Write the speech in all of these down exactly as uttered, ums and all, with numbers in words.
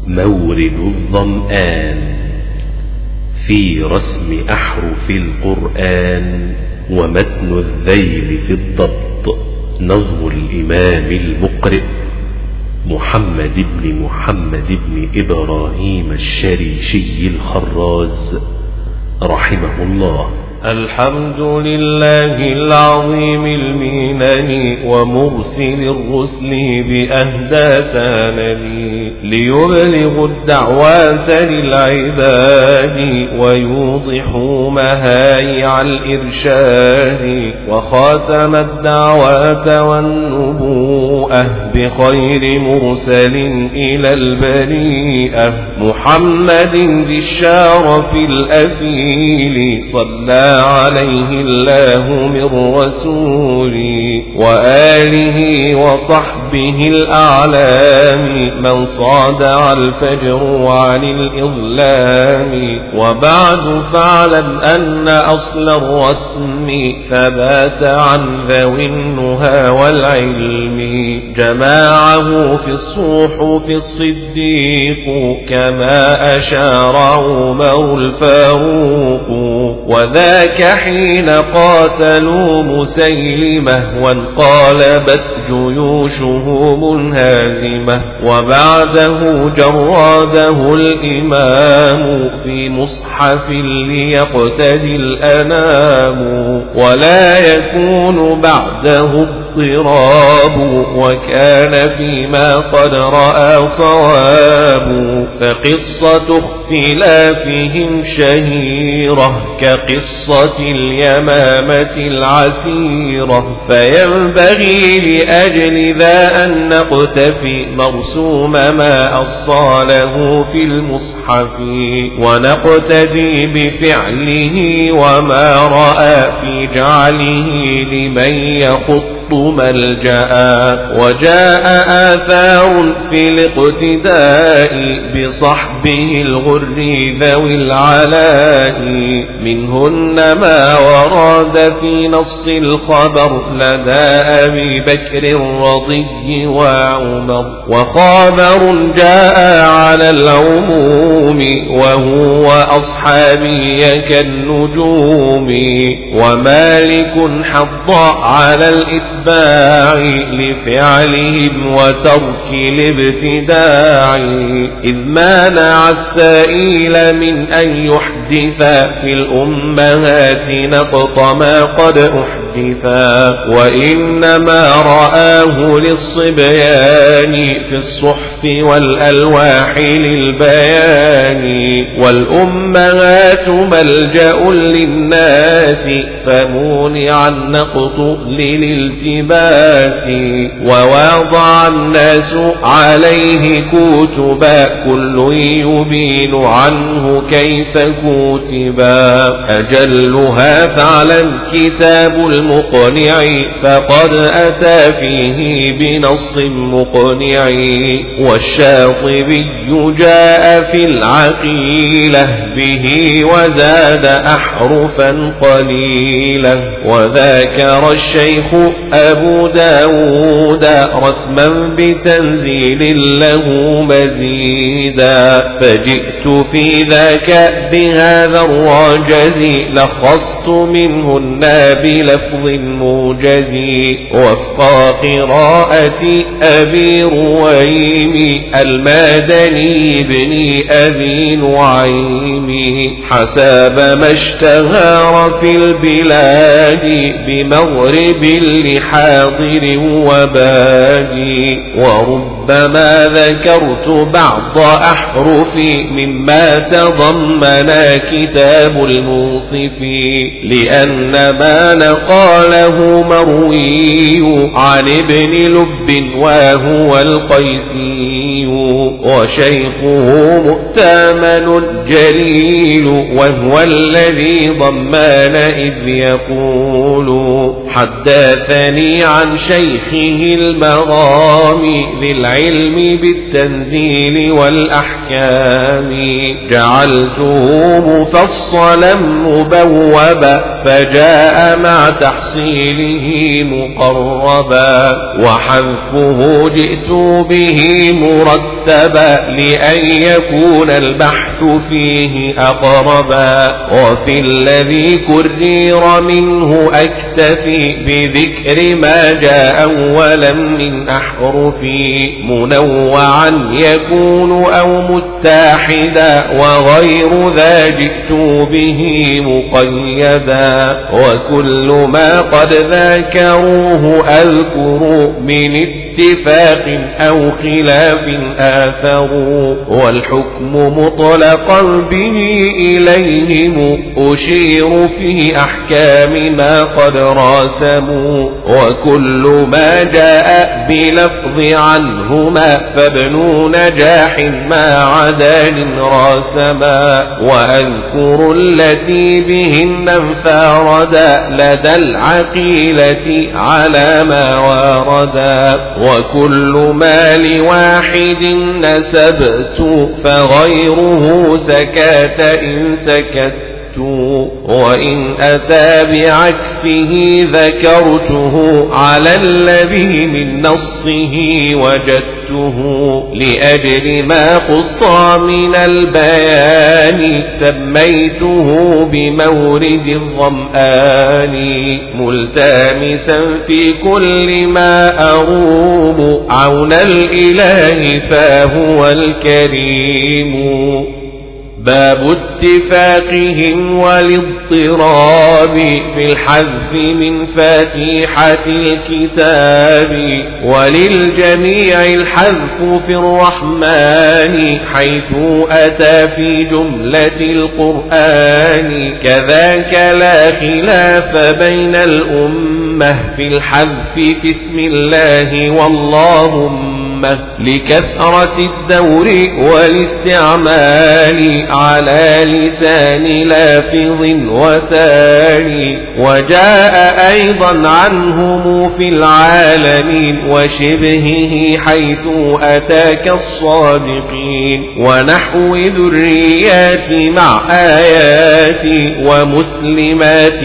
مورد الظمآن في رسم أحرف القرآن ومتن الذيل في الضبط. نظم الإمام المقرئ محمد بن محمد بن إبراهيم الشريشي الخراز رحمه الله. الحمد لله العظيم المنن ومرسل الرسل بأهدى ثانني ليبلغ الدعوات للعباد ويوضحوا مهايع الإرشاد وخاتم الدعوات والنبوءة بخير مرسل إلى البريئة محمد ذي الشرف الأثيل صلى عليه الله من رسولي وآله وصحبه الأعلام من صادع الفجر عن الإظلام. وبعد فاعلم أن أصل الرسم ثبات عن ذوي النهى والعلم جماعه في الصحف الصديق كما أشار عمر الفاروق وذاك حين قاتلوا مسيلمة وانقلبت جيوشه منهزمة وبعده جراده الإمام في مصحف ليقتدي الأنام ولا يكون بعده اضطراب وكان فيما قد رأى صواب. فقصة اختلافهم شهيرة كقصة اليمامة العسيرة فينبغي لأجل ذا أن نقتفي مرسوم ما أصاله في المصحف ونقتدي بفعله وما رأى في جعله لمن يخط ملجأ. وجاء آثار في الاقتداء بصحبه الغر ذوي العلاء منهن ما ورد في نص الخبر لدى أبي بكر رضي وعمر وخبر جاء على العموم وهو أصحابي كالنجوم ومالك حض على الإتباع لفعلهم وترك الابتداع إذ مانع السائل من أن يحدث في الأمهات نقط ما قد أحدثا وإنما رآه للصبيان في الصحف والألواح للبيان والأمهات ملجأ للناس فمونع النقط للالتباس ووضع الناس عليه كتبا كل يبين عنه كيف كتبا أجلها فعلا كتاب المقنع فقد أتى فيه بنص مقنع والشاطبي جاء في العقيلة به وزاد أحرفا قليلا وذاكر الشيخ أبو داود رسما بتنزيل له مزيدا فجئت في ذاك بهذا الرجز لخصت منهن بلفظ موجز وفق قراءة أبي رويم المدني بن أبي نعيم حسب ما اشتهر في البلاد بمغرب لحاضر وبادي وربما ذكرت بعض أحرف مما تضمن كتاب الموصف لأن ما نقاله مروي عن ابن لب وهو القيسي وشيخه مؤتمن جليل وهو الذي ضمان إذ يقول حدثني عن شيخه المغامي للعلم بالتنزيل والأحكام جعلته مفصلا مبوبا فجاء مع تحصيله مقربا وحذفه جئت به مرتبا لأن يكون البحث فيه أقربا وفي الذي كرر منه أكتفي بذكر ما جاء أولا من أحرف منوعا يكون أو متحدا وغير ذا جئت به مقيدا وكل ما قد ذاكروه أذكر من اتفاق أو خلاف آثروا والحكم مطلقا به إليهم أشير في أحكام ما قد راسموا وكل ما جاء بلفظ عنهما فابن نجاح ما عدال راسما وأذكر التي بهن انفاردا لدى العقيلة على ما واردا وكل ما لواحد نسبت فغيره سكت إن سكت وإن أتى بعكسه ذكرته على الذي من نصه وجدته لأجل ما خص من البيان سميته بمورد الظمآن ملتمسا في كل ما أروم عون الإله فهو الكريم باب اتفاقهم والاضطراب في الحذف من فاتحة الكتاب وللجميع الحذف في الرحمن حيث أتى في جملة القرآن كذاك لا خلاف بين الأمة في الحذف في اسم الله واللهم لكثرة الدور والاستعمال على لسان لافظ وتالي وجاء أيضا عنهم في العالمين وشبهه حيث أتاك الصادقين ونحو ذريات مع آيات ومسلمات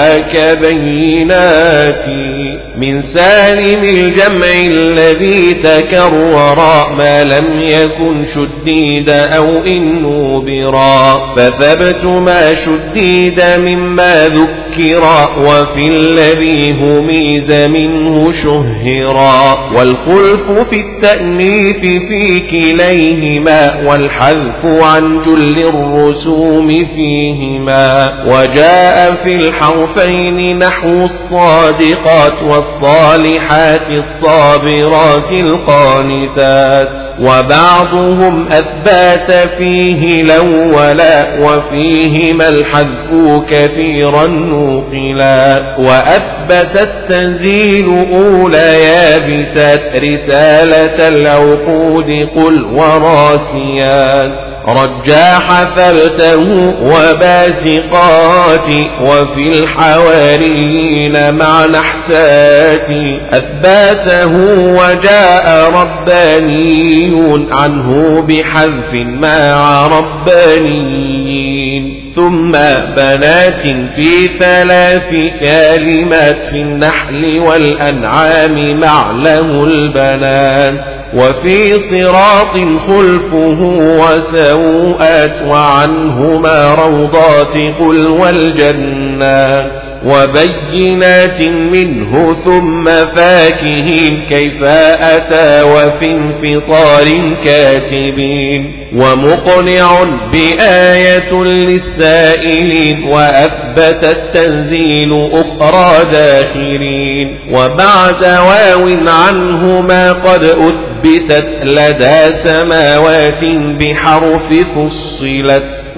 وكبينات من سالم الجمع الذي تكرر ما لم يكن شديد أو إن نوبرا فثبت ما شديد مما ذكرا وفي الذي هميز منه شهرا والخلف في التأنيث في كليهما والحذف عن جل الرسوم فيهما وجاء في الحرفين نحو الصادقات والصالحات الصابرات القانتات وبعضهم أثبات فيه الأولا وفيهما الحذف كثيرا نقلا وأثبت التنزيل أولى يابسات رسالة العقود قل وراسيات رجاح ثبته وباسقات وفي الحواريين مع نحسات أثباته وجاء ربانيون عنه بحذف مع ربانيين ثم بنات في ثلاث كلمات في النحل والأنعام مع له البنات وفي صراط خلفه وسوءات وعنهما روضات قل والجنات وبينات منه ثم فاكهين كيف أتى وفي انفطار كاتبين ومقنع بآية للسائلين وأثبت التنزيل أخرى داخلين وبعد واو عنهما قد أثبتت لدى سماوات بحرف فصلت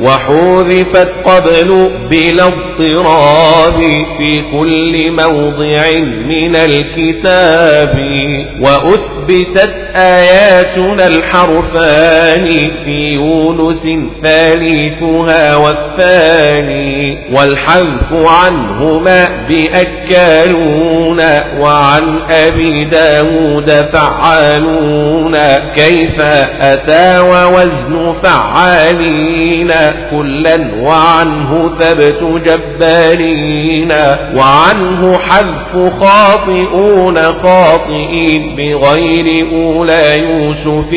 وحذفت قبل بلا اضطراب في كل موضع من الكتاب وأثبتت آياتنا الحرفان في يونس ثالثها والثاني والحذف عنهما بأكالون وعن أبي داود فعالون كيف أتى ووزن فعالين كلا وعنه ثبت جبارين وعنه حذف خاطئون خاطئين بغير أولى يوسف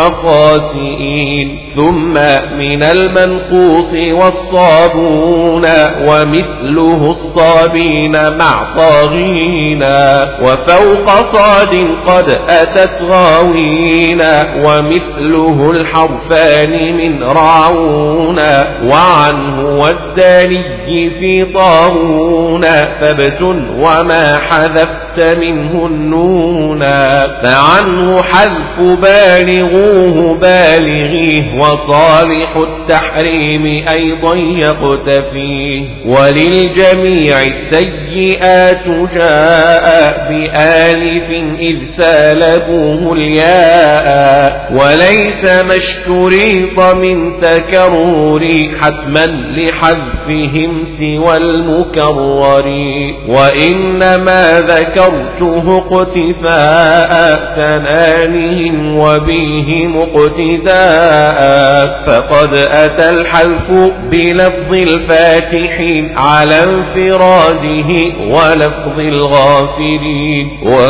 وخاسئين ثم من المنقوص والصابون ومثله الصابين مع طاغين وفوق صاد قد أتت غاوين ومثله الحرفان من راعون وعنه والداني في طاغون ثبت وما حذفت منه النون فعنه حذف بالغوه بالغيه وصالح التحريم أيضا يقتفيه وللجميع السيئات جاء بآلف إذ سالبوه الياء وليس ما اشتريط من تكرر حتما لحذفهم سوى المكرر وإنما ذكرته اقتفاء ثنانهم وبه مقتداء فقد أتى الحذف بلفظ الفاتحين على انفراده ولفظ الغافلين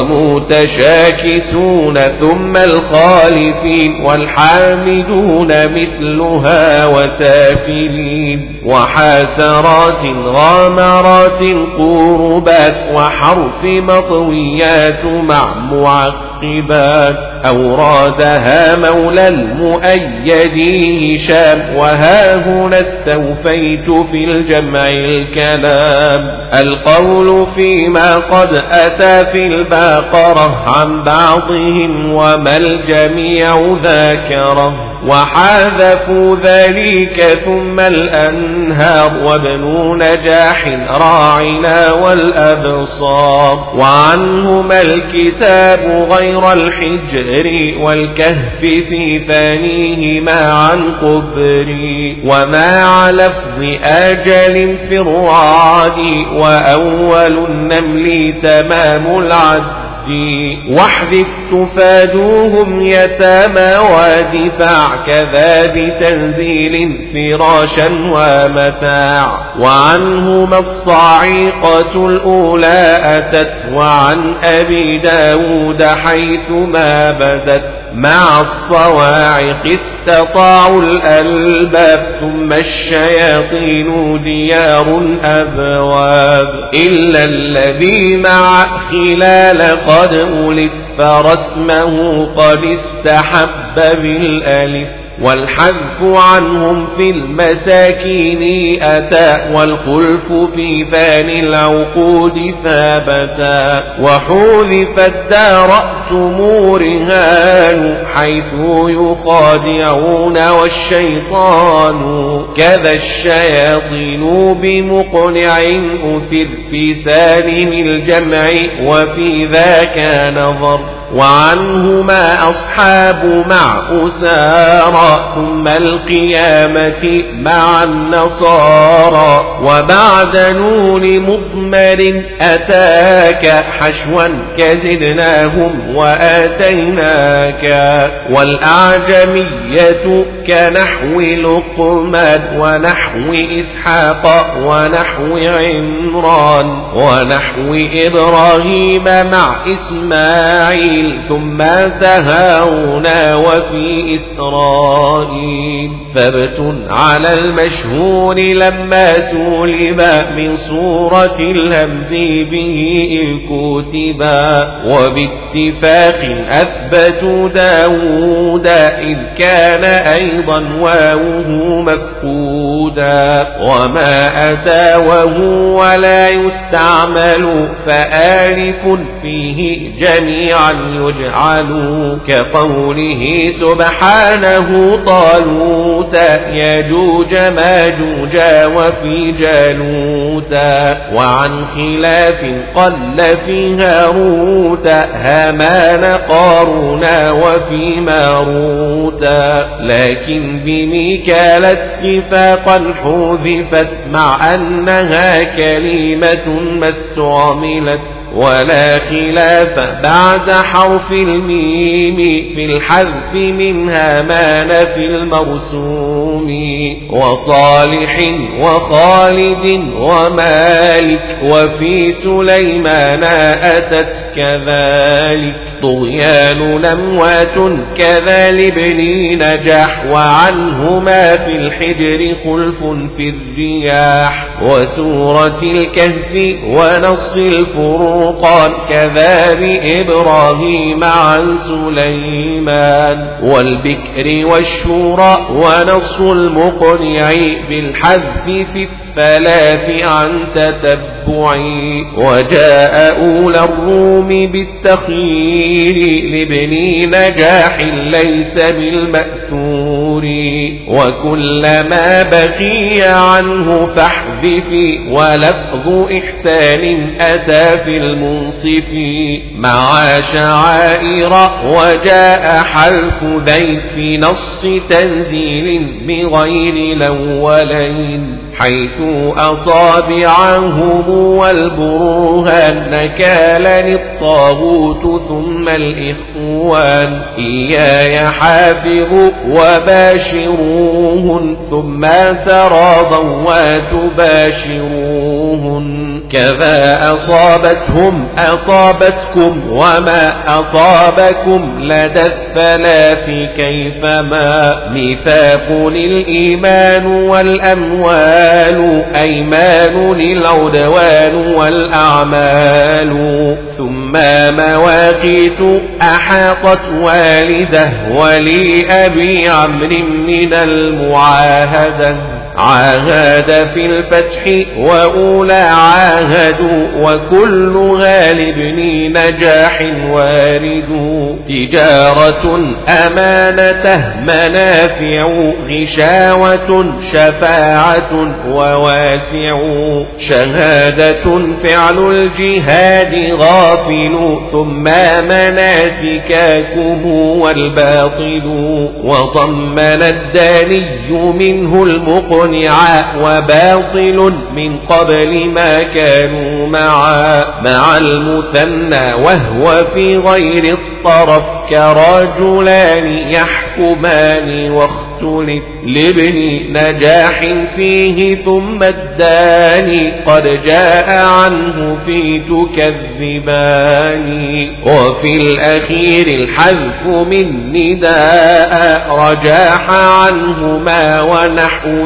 ومتشاكسون ثم الخالفين والحامدون مثلها وسافلين وحاسرات غامرات قربات وحرف مطويات مع معقبات أورادها مولى المؤيد هشام وها هنا استوفيت في الجمع الكلام القول فيما قد أتى في الباقرة عن بعضهم وما الجميع ذاكره وحاذفوا ذلك ثم الأنهار وابن نجاح راعنا والأبصار وعنهما الكتاب غير الحجر والكهف في ثانيهما عن قبري وما على لفظ آجل في الرعد وأول النمل تمام العد واحذف تفادوهم يتامى ودفاع كذا بتنزيل فراشا ومتاع وعنهما الصاعقة الأولى أتت وعن أبي داود حيثما بدت مع الصواعق استطاعوا الألباب ثم الشياطين ديار أبواب إلا الذي مع خلال قد أولف فرسمه قد استحب بالألف والحذف عنهم في المساكين أتى والخلف في ثاني العقود ثابتا وحذفت دارأتم رهان حيث يخادعون والشيطان كذا الشياطين بمقنع أثر في سالم الجمع وفي ذاك نظر وعنهما أصحاب مع أسارى ثم القيامة مع النصارى وبعد نون مضمر أتاك حشوا كزدناهم وآتيناك والأعجمية كنحو لقمان ونحو إسحاق ونحو عمران ونحو إبراهيم مع إسماعيل ثم تهاون وفي إسرائيل ثبت على المشهور لما سولب من صورة الهمز به الكتبا وباتفاق أثبتوا داود إذ كان أيضا واوه مفقودا وما أتى وهو ولا يستعمل فآلف فيه جميعا يجعل كقوله سبحانه طالوت يجوج ماجوج وفي جالوت وعن خلاف قل في هاروت هامان قارون وفي ماروت لكن بميكال اتفاقا حذفت مع أنها كلمة ما استعملت ولا خلاف بعد حرف الميم في الحذف من هامان في المرسوم وصالح وخالد ومالك وفي سليمان أتت كذلك طغيان لموات كذا لابن نجاح وعنهما في الحجر خلف في الرياح وسورة الكهف ونص الفرقان كذا بإبراهيم عن سليمان والبكر والشورى ونص المقنع بالحذف في الثلاث عن تتبع وجاء أولى الروم بالتخيير لابن نجاح ليس بالمأثور وكلما بقي عنه فاحذف ولفظ إحسان أتى في المنصف مع شعائر وجاء حلف ذي في نص تنزيل بغير الأولين حيث أصابعهم والبرهان نكالا الطاغوت ثم الإخوان إياي حافظوا وباشروهن ثم تراضوا وتباشروهن كذا أصابتهم أصابتكم وما أصابكم لدى الثلاث كيفما ميثاق الإيمان والأموال أيمان العدوان والأعمال ثم مواقيت أحاطت والده ولي أبي عمرو من المعاهدة عاهد في الفتح وأولى عاهدوا وكل غالب نجاح وارد تجارة أمانته منافع غشاوة شفاعة وواسع شهادة فعل الجهاد غافل ثم مناسكاكم والباطل وضمن الداني منه المقنع وباطل من قبل ما كانوا معا مع المثنى وهو في غير الطرف كرجلان يحكمان واختلف لابن نجاح فيه ثم الداني قد جاء عنه في تكذبان وفي الأخير الحذف من نداء رجاح عنهما ونحو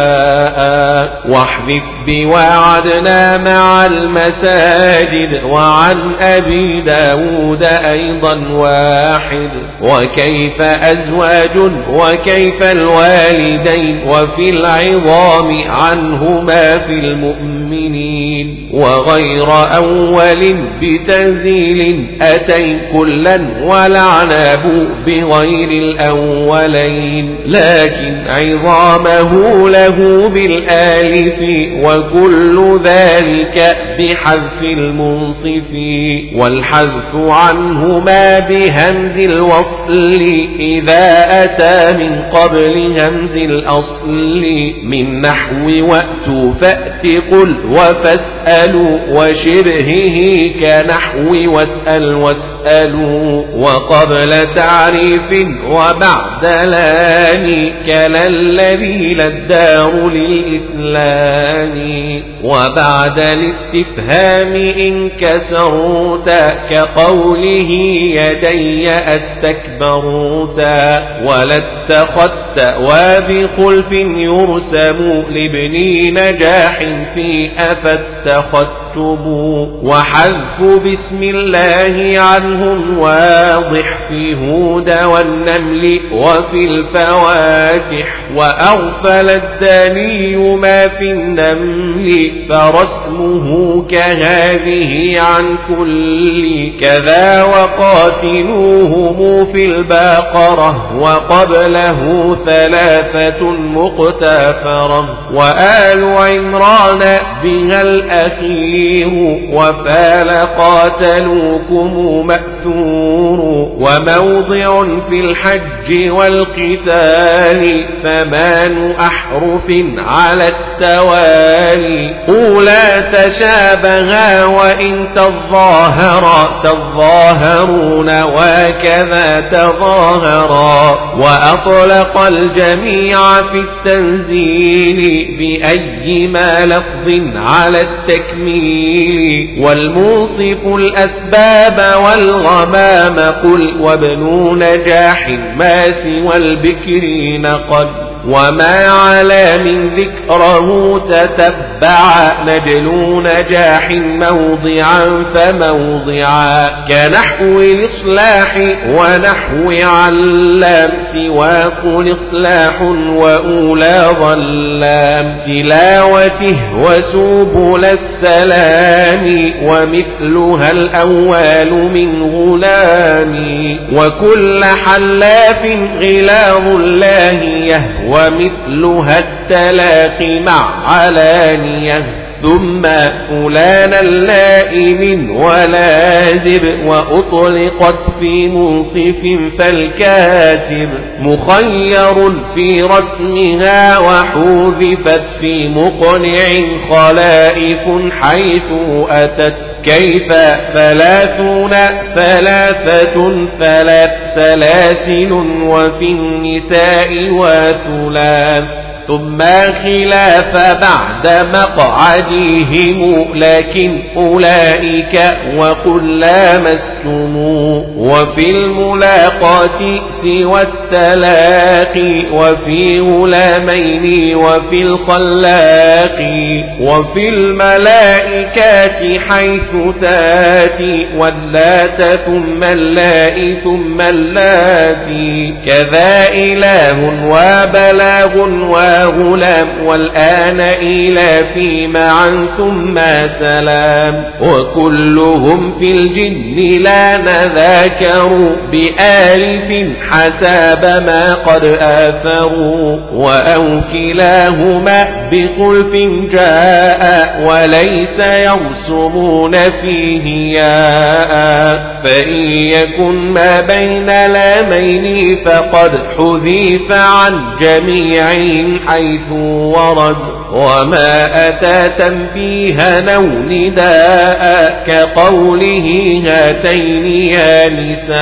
ماء واحذف بوعدنا مع المساجد وعن أبي داود أيضا واحد وكيف أزواج وكيف الوالدين وفي العظام عنهما في المؤمنين وغير أول بتنزيل أتين كلا والعناب بغير الأولين لكن عظامه له بالآلف وكل ذلك بحذف المنصف والحذف عنهما بهمز الوصل إذا أتى من قبل همز الأصل من نحو وأتوا فأت قل وفاسألوا وشبهه كنحو واسأل واسألوا وقبل تعريف وبعد لان كلا الذي للدار للإسلام وبعد الاستفهام إن كسرت كقوله يدي أستكبرت ولاتخذت وبخلف يرسم لابن نجاح في أفاتخذت واكتبوا وحذف بسم الله عنهم واضح في هود والنمل وفي الفواتح وأغفل الداني ما في النمل فرسمه كهذه عن كل كذا وقاتلوهم في البقرة وقبله ثلاثة مقتفرة وآل عمران بها الأخير وفال قاتلوكم مأثور وموضع في الحج والقتال ثمان أحرف على التوالي أولى تشابها وإن تظاهرا تظاهرون وكذا تظاهرا وأطلق الجميع في التنزيل بأيما لفظ على التكميل والموصف الأسباب والغمام قل وابن نجاح ما سوى البكر نقل وما على من ذكره تتبع نجل نجاح موضعا فموضعا كنحو الإصلاح ونحو علام سوى قل إصلاح وأولى ظلام تلاوته وسبل السلام ومثلها الأول من غلام وكل حلاف غلاظ الله يهوى ومثلها التلاقي مع علانية ثم فلان اللائم ولازب وأطلقت في منصف فالكاتب مخير في رسمها وحوذفت في مقنع خلائف حيث أتت كيف ثلاثون ثلاثة ثلاث سلاسل وفي النساء وثلاث ثم خلاف بعد مقعدهم لكن أولئك وقل لامستم وفي الملاقات سوى التلاقي وفي غلامين وفي الخلاق وفي الملائكات حيث تاتي واللات ثم اللاء ثم اللاتي كذا إله وبلاغ و غلام والآن إلى في معا ثم سلام وكلهم في الجن لا نذاكروا بآلف حساب ما قد آثروا وأو كلاهما بخلف جاء وليس يرسمون فيه ياء فإن يكن ما بين لامين فقد حذيف عن جميعهم حيث ورد وما أتى تنبيها أو نداء كقوله هاتين يا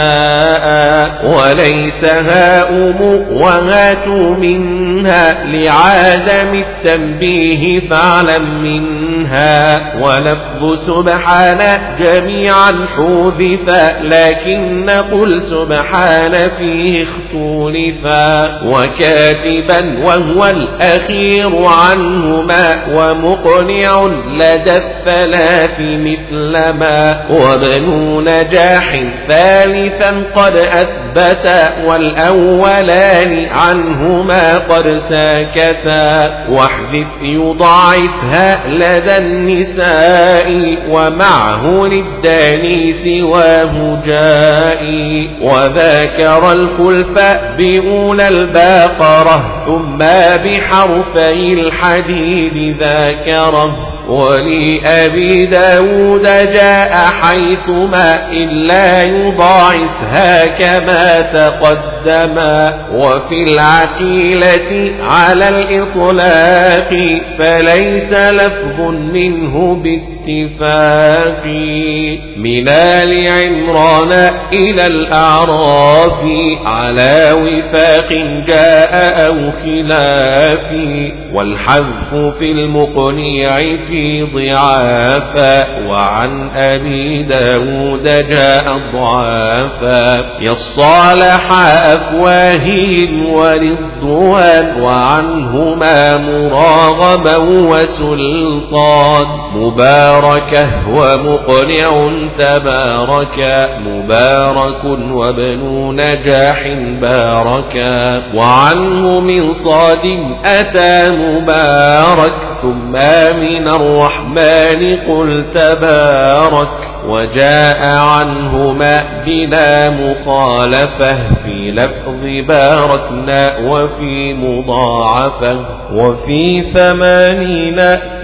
نساء وليس هاؤم وهاتوا منها لعدم التنبيه فاعلم منها ولفظ سبحان جميعا حذف لكن قل سبحان فيه اختلفا وكاتبا وهو الأخير عنهما ومقنع لدى الثلاث مثل ما وابن نجاح ثالثا قد أثبت والأولان عنهما قد ساكتا واحذف يضاعفها لدى النساء ومعه للداني سواه جائي وذاكر الخلف بأولى الباقرة ثم بحرفي الحديد ذاكره ولأبي داود جاء حيثما إلا يضاعفها كما تقدما وفي العقيلة على الإطلاق فليس لفظ منه باتفاق من آل عمران إلى الأعراف على وفاق جاء أو خلاف والحذف في المقنع في ضعافا وعن أبي داود جاء ضعافا يصالح أفواههم ورضوان وعنهما مراغما وسلطان مبارك بركة ومقنع تبارك مبارك وابن نجاح باركا وعنه من صاد أتى مبارك ثم من الرحمن قل تبارك وجاء عنهما بلا مخالفة في لفظ باركنا وفي مضاعفة وفي ثمانين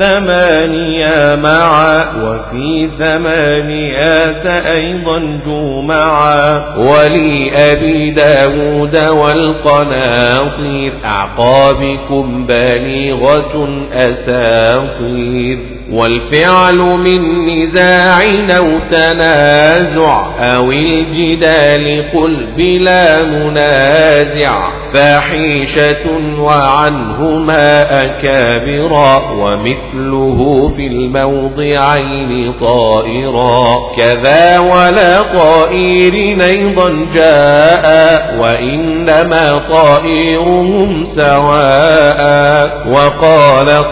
ثمانية معا وفي ثمانيات أيضا جمعا ولأبي داود والقناطير أعقابكم بالغة أساطير والفعل من نزاع أو تنازع أو الجدال قل بلا منازع فاحشة وعنهما أكابرا ومثله في الموضعين طائرا كذا ولا طائر أيضا جاء وإنما طائرهم سواء وقال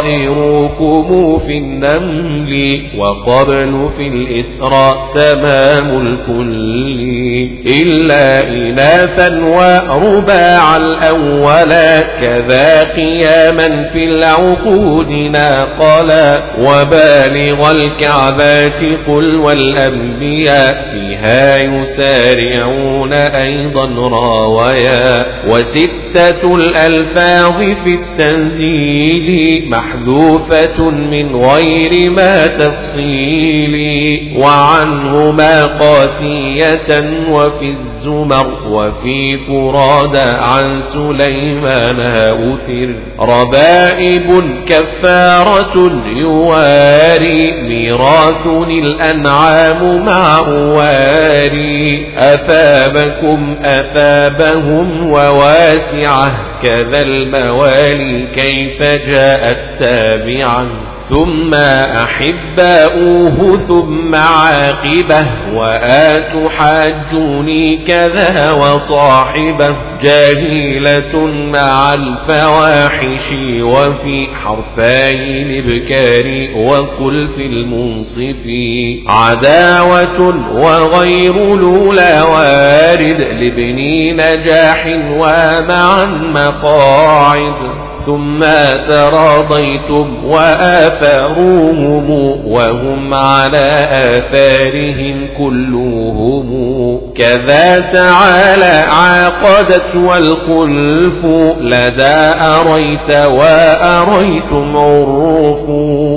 طائركم في النمل وقبل في الإسراء تمام الكل إلا إناثا ورباع الأول كذا قياما في العقود ناقلا وبالغ الكعبات قل والأنبياء فيها يسارعون أيضا راويا وستة الألفاظ في التنزيل محذوفة من غير ما تفصيل وعنهما قاسية وفي الزمر وفي فراد عن سليمان أثر ربائب كفارة يواري ميراث الأنعام مع أواري أثابكم أثابهم وواسعة كذا الموالي كيف جاءت تابعا ثم أحباؤه ثم عاقبه وآت حاجوني كذا وصاحبه جاهلة مع الفواحش وفي حرفي الإبكار وقل في المنصف عداوة وغير لولا وارد لابن نجاح ومعا مقاعد ثم تراضيتم وآثاروهم وهم على آثارهم كلهم كذا تعالى عاقدت والخلف لدى أريت وأريتم عرف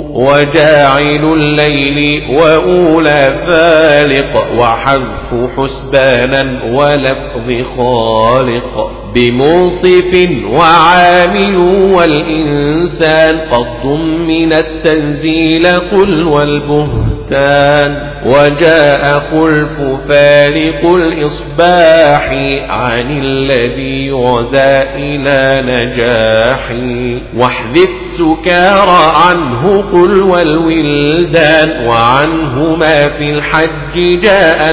وجاعل الليل وأولى فالق وحذف حسبانا ولفظ خالق بمنصف وعامل والإنسان قد ضمن التنزيل قل والبهتان وجاء خلف فارق الإصباح عن الذي غزا إلى نجاح واحذف سكارى عنه قل والولدان وعنهما في الحج جاء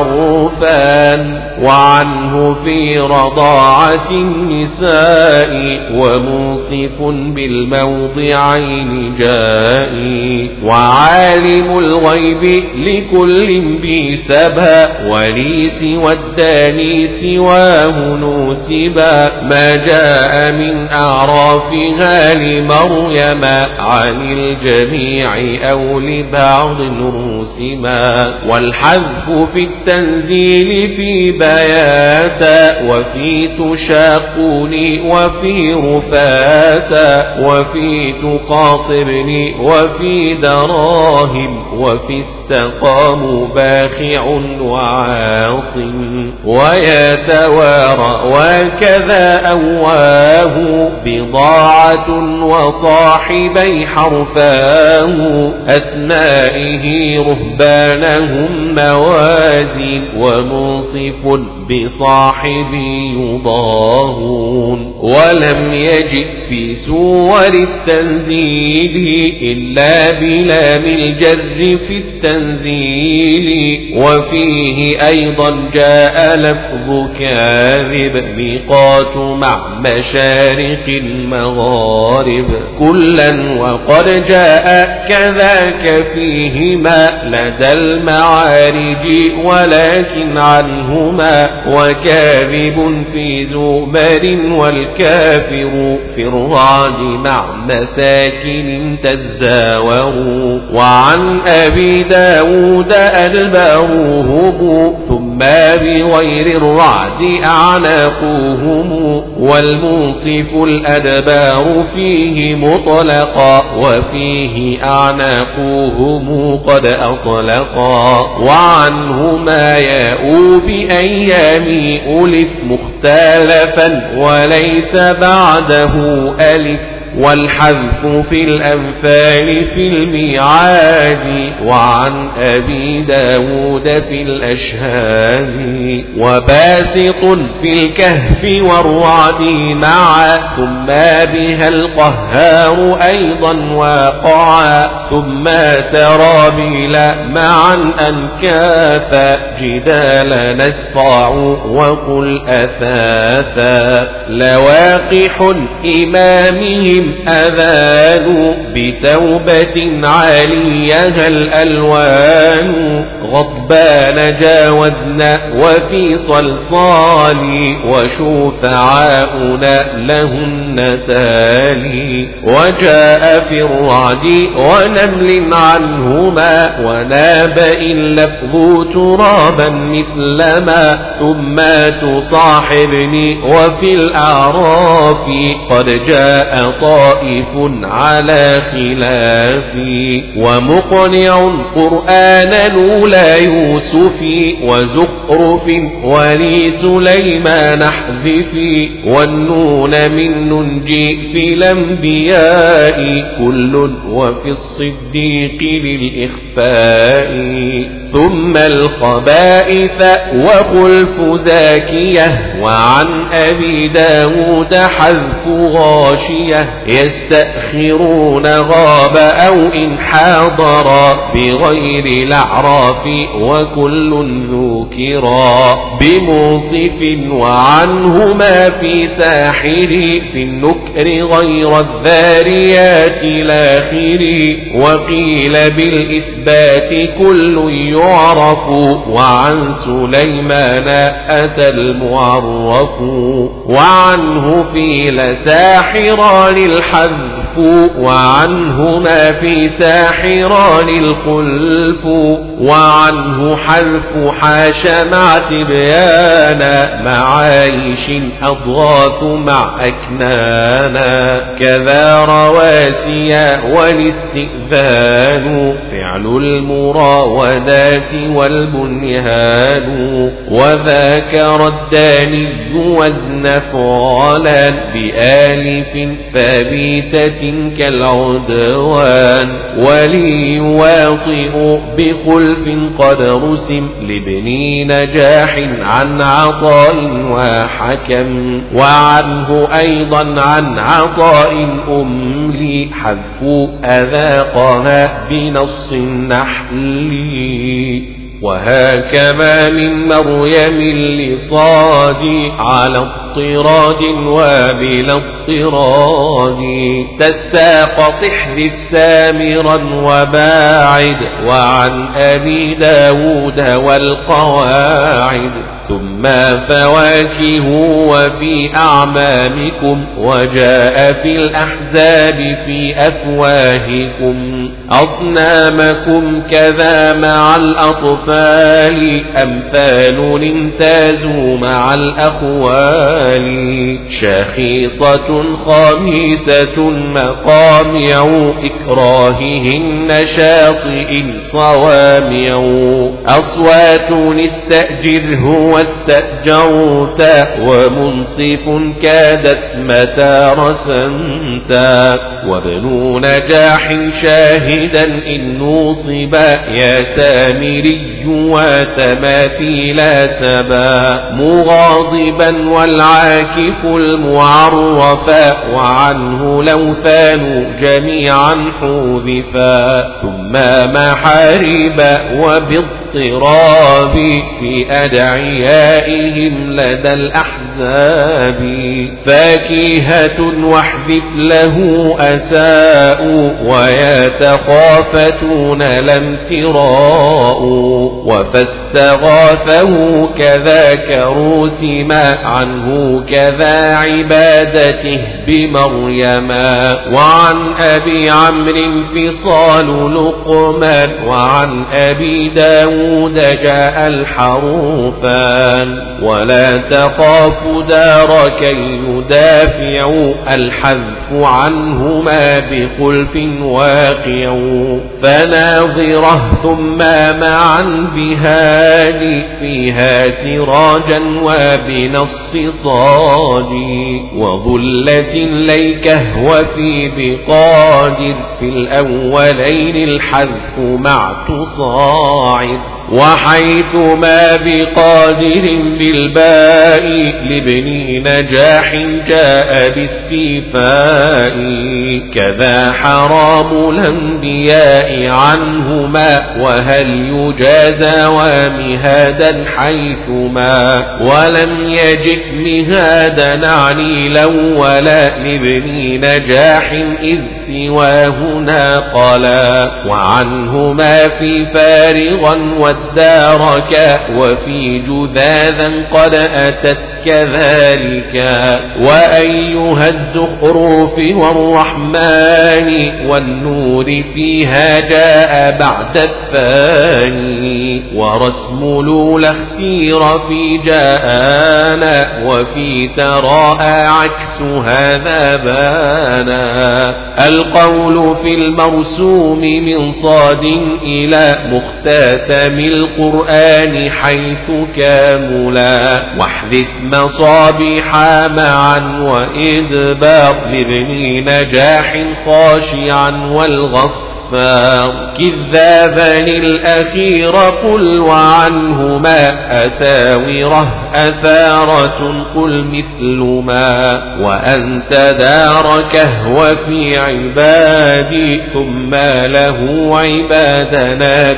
الحرفان وعنه في رضاعة النساء وموصف بالموضعين جائي وعالم الغيب لكل بسبا ولي سوى الداني سواه نوسبا ما جاء من أعرافها لمريم عن الجميع أو لبعض رسما والحذف في التنزيل في بياتا وفي تشاقوني وفي رفاتا وفي تخاطبني وفي دراهم وفي استقاموا باخع وعاص ويتوارى وكذا أواه بضاعة وصاحبي حرفاه أسمائه رهبانهم موازين ومنصف بصاحبي يضاهي طاهون. ولم يجئ في سور التنزيل إلا بلام الجر في التنزيل، وفيه أيضا جاء لفظ كاذب ميقات مع مشارق المغارب كلا، وقد جاء كذاك فيهما لدى المعارج ولكن عنهما، وكاذب في زمر والكافر في الرعد مع مساكن تزاوروا. وعن أبي داود أدبروهم ثم بغير الرعد أعناقوهم، والمنصف الأدبار فيه مطلقا وفيه أعناقوهم قد أطلقا. وعنهما ياءوا بأيام ألف مختلفا وليس بعده ألف، والحذف في الأنفال في الميعاد. وعن أبي داود في الأشهاد، وباسط في الكهف والرعد معا، ثم بها القهار أيضا واقعا، ثم سرابيل معا أنكاثا، جدال نسطع وقل أثاثا. لواقح إمامهم أذان بتوبة عاليها الألوان، غضبان جاوزنا وفي صلصال، وشوفعاؤنا لهن تالي. وجاء في الرعد ونمل عنهما، وناب إن لفظ ترابا مثلما، ثم تصاحبني وفي الأعراف قد جاء طائف على خلافي. ومقنع قرآن الأولى يوسف وزخرف ولي سليمان احذفي، والنون من ننجي في الأنبياء كل، وفي الصديق للإخفاء. ثم الخبائث وخلف زاكية، وعن أبي داود حذف غاشية، يستأخرون غاب أو إن حاضر بغير الأعراف وكل ذكرا بموصف. وعنهما في ساحر في النكر غير الذاريات الآخر، وقيل بالإثبات كل يعرف، وعن سليمان أتى المعرف. وعنه في لساحران الحذف، وعنهما في ساحران الخلف. وعنه حذف حاش مع تبيانا، معايش أضغاث مع أكنانا. كذا رواسيا والاستئذان، فعل المراودات والبنيان. وذاك رداني وزن فعلا، بآلف ثابتة كالعدوان. ولي يواطئ بخلف قد رسم، لابن نجاح عن عطاء وحكم. وعنه أيضا عن عطاء أملي، حذف أذاقها بنص النحل. وهكذا من مريم لصاد، على اضطراد وبلا اضطراد. تساقط احذف سامرا وباعد، وعن أبي داود والقواعد. ثم فواكه وفي أعمامكم، وجاء في الأحزاب في أفواهكم. أصنامكم كذا مع الأطفال، أمثال امتازوا مع الأخوال. شخيصة خامسة مقامع، إكراههن شاطئ صوامع. أصوات استأجره واستأجرت ومنصف كادت متى رسمتا وابن نجاح شاهدا إن نوصب يا سامري وتماثيل سبا مغاضبا والعاكف المعرفا وعنه لوثان جميعا حذفا ثم محارب وباضطراب في أدعيائهم لدى الأحزاب فاكهة واحذف له أساء ويتخافتون لم تراء وفاستغاثه كذاك روسما عنه كذا عبادته بمريما وعن أبي عمرو فصال لقمان وعن أبي داود جاء الحروفان ولا تخاف دارك يدافع الحذف عنهما بخلف واقع فناظره ثم معا بهادي فيها سراجا وبنص صادي وظلة ليكه وفي بقادر في الأولين الحذف مع تصاعد وحيثما بقادر بالباء لابن نجاح جاء باستيفاء كذا حرام الأنبياء عنهما وهل يجازى ومهادا حيثما ولم يجئ مهادا نعني الأولى لابن نجاح إذ سواه ناقلا وعنهما في فارغا والدارك وفي جذاذا قد أتت كذلك وأيها الزخرف والرحمن والنور فيها جاء بعد الثاني ورسم لولا اختير في جاءنا وفي تراءى عكس هذا بانا القول في المرسوم من صاد إلى مختتم القرآن حيث كاملا واحذف مصابيح معا وإدبار لابن نجاح خاشعا والغفار كذابا الأخير قل وعنهما أساوره أثارة قل مثل ما وأنت داركه وفي عبادي ثم له عبادنا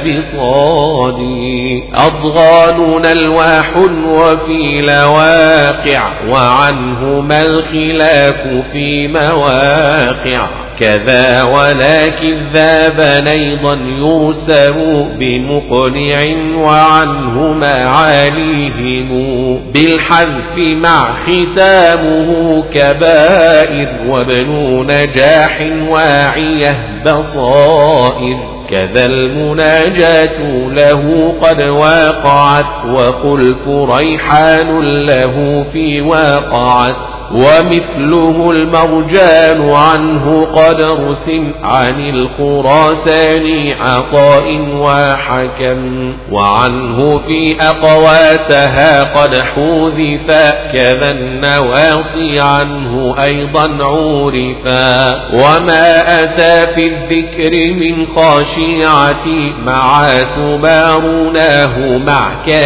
بصادي أضغاننا الواح وفي لواقع وعنهما الخلاف في مواقع كذا ولكن ذابا أيضا يرسم بمقنع وعنهما عليهم بالحذف مع ختامه كبائر وابن نجاح واعيه بصائر كذا المناجاة له قد واقعت وخلف ريحان له في واقعت ومثله المرجان عنه قد رسم عن الخراسان عطاء وحكم وعنه في أقواتها قد حذفا كذا النواصي عنه أيضا عورفا وما أتى في الذكر من خاشعتي مع تمارناه مع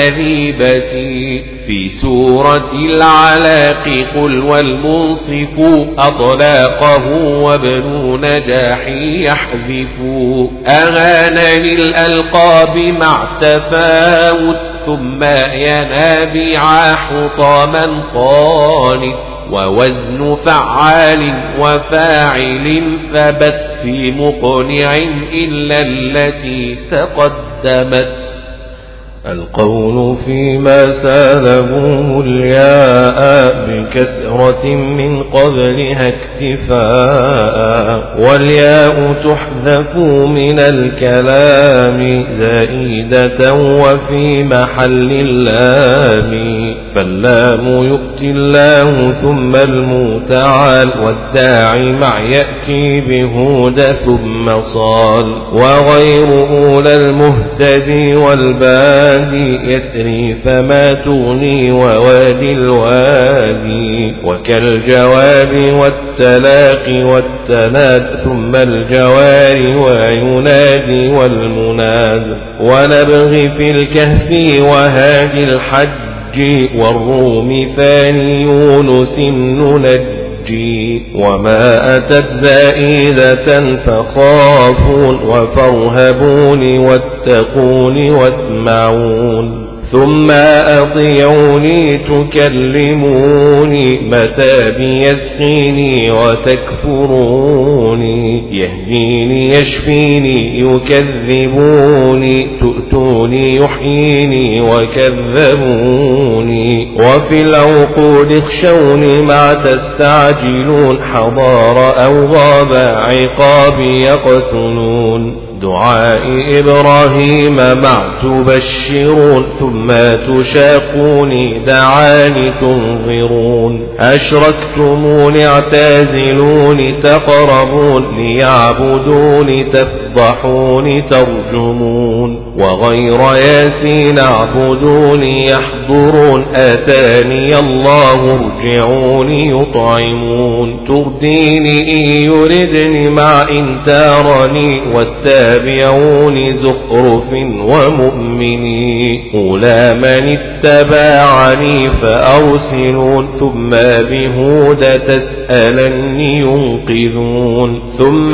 كذيبتي في سورة العلاق قل والمنصف أطلاقه وابن نجاح يحذف أغانى للألقاب مع تفاوت ثم ينابيع حطاما قانت ووزن فعال وفاعل ثبت في مقنع إلا التي تقدمت القول فيما سالبوه الياء بكسرة من قبلها اكتفاء والياء تحذف من الكلام زائدة وفي محل اللام فاللام يؤتي الله ثم المتعال والداعي مع يأتي بهود ثم صال وغير أولى المهتدي والبادي يسري فما تغني ووادي الوادي وكالجواب والتلاقي والتناد ثم الجوار وينادي والمناد ونبغ في الكهف وهادي الحج والروم ثاني يونس ننجي وما أتت زائدة فخافون وفارهبون واتقون واسمعون ثم أطيعوني تكلموني متى بيسقيني وتكفروني يهديني يشفيني يكذبوني تؤتوني يحييني وكذبوني وفي العقود اخشوني ما تستعجلون حضار أو غاب عقابي يقتلون دعاء إبراهيم مع تبشرون ثم تشاقوني دعاني تنظرون أشركتموني اعتازلوني تقربون ليعبدوني تفضحوني ترجمون وغير ياسين اعبدوني يحضرون آتاني الله ارجعوني يطعمون ترديني إن يردني مع إن تارني والتابعون زخرف ومؤمني أولى من اتبعني فأرسلون ثم بهود تسألني ينقذون ثم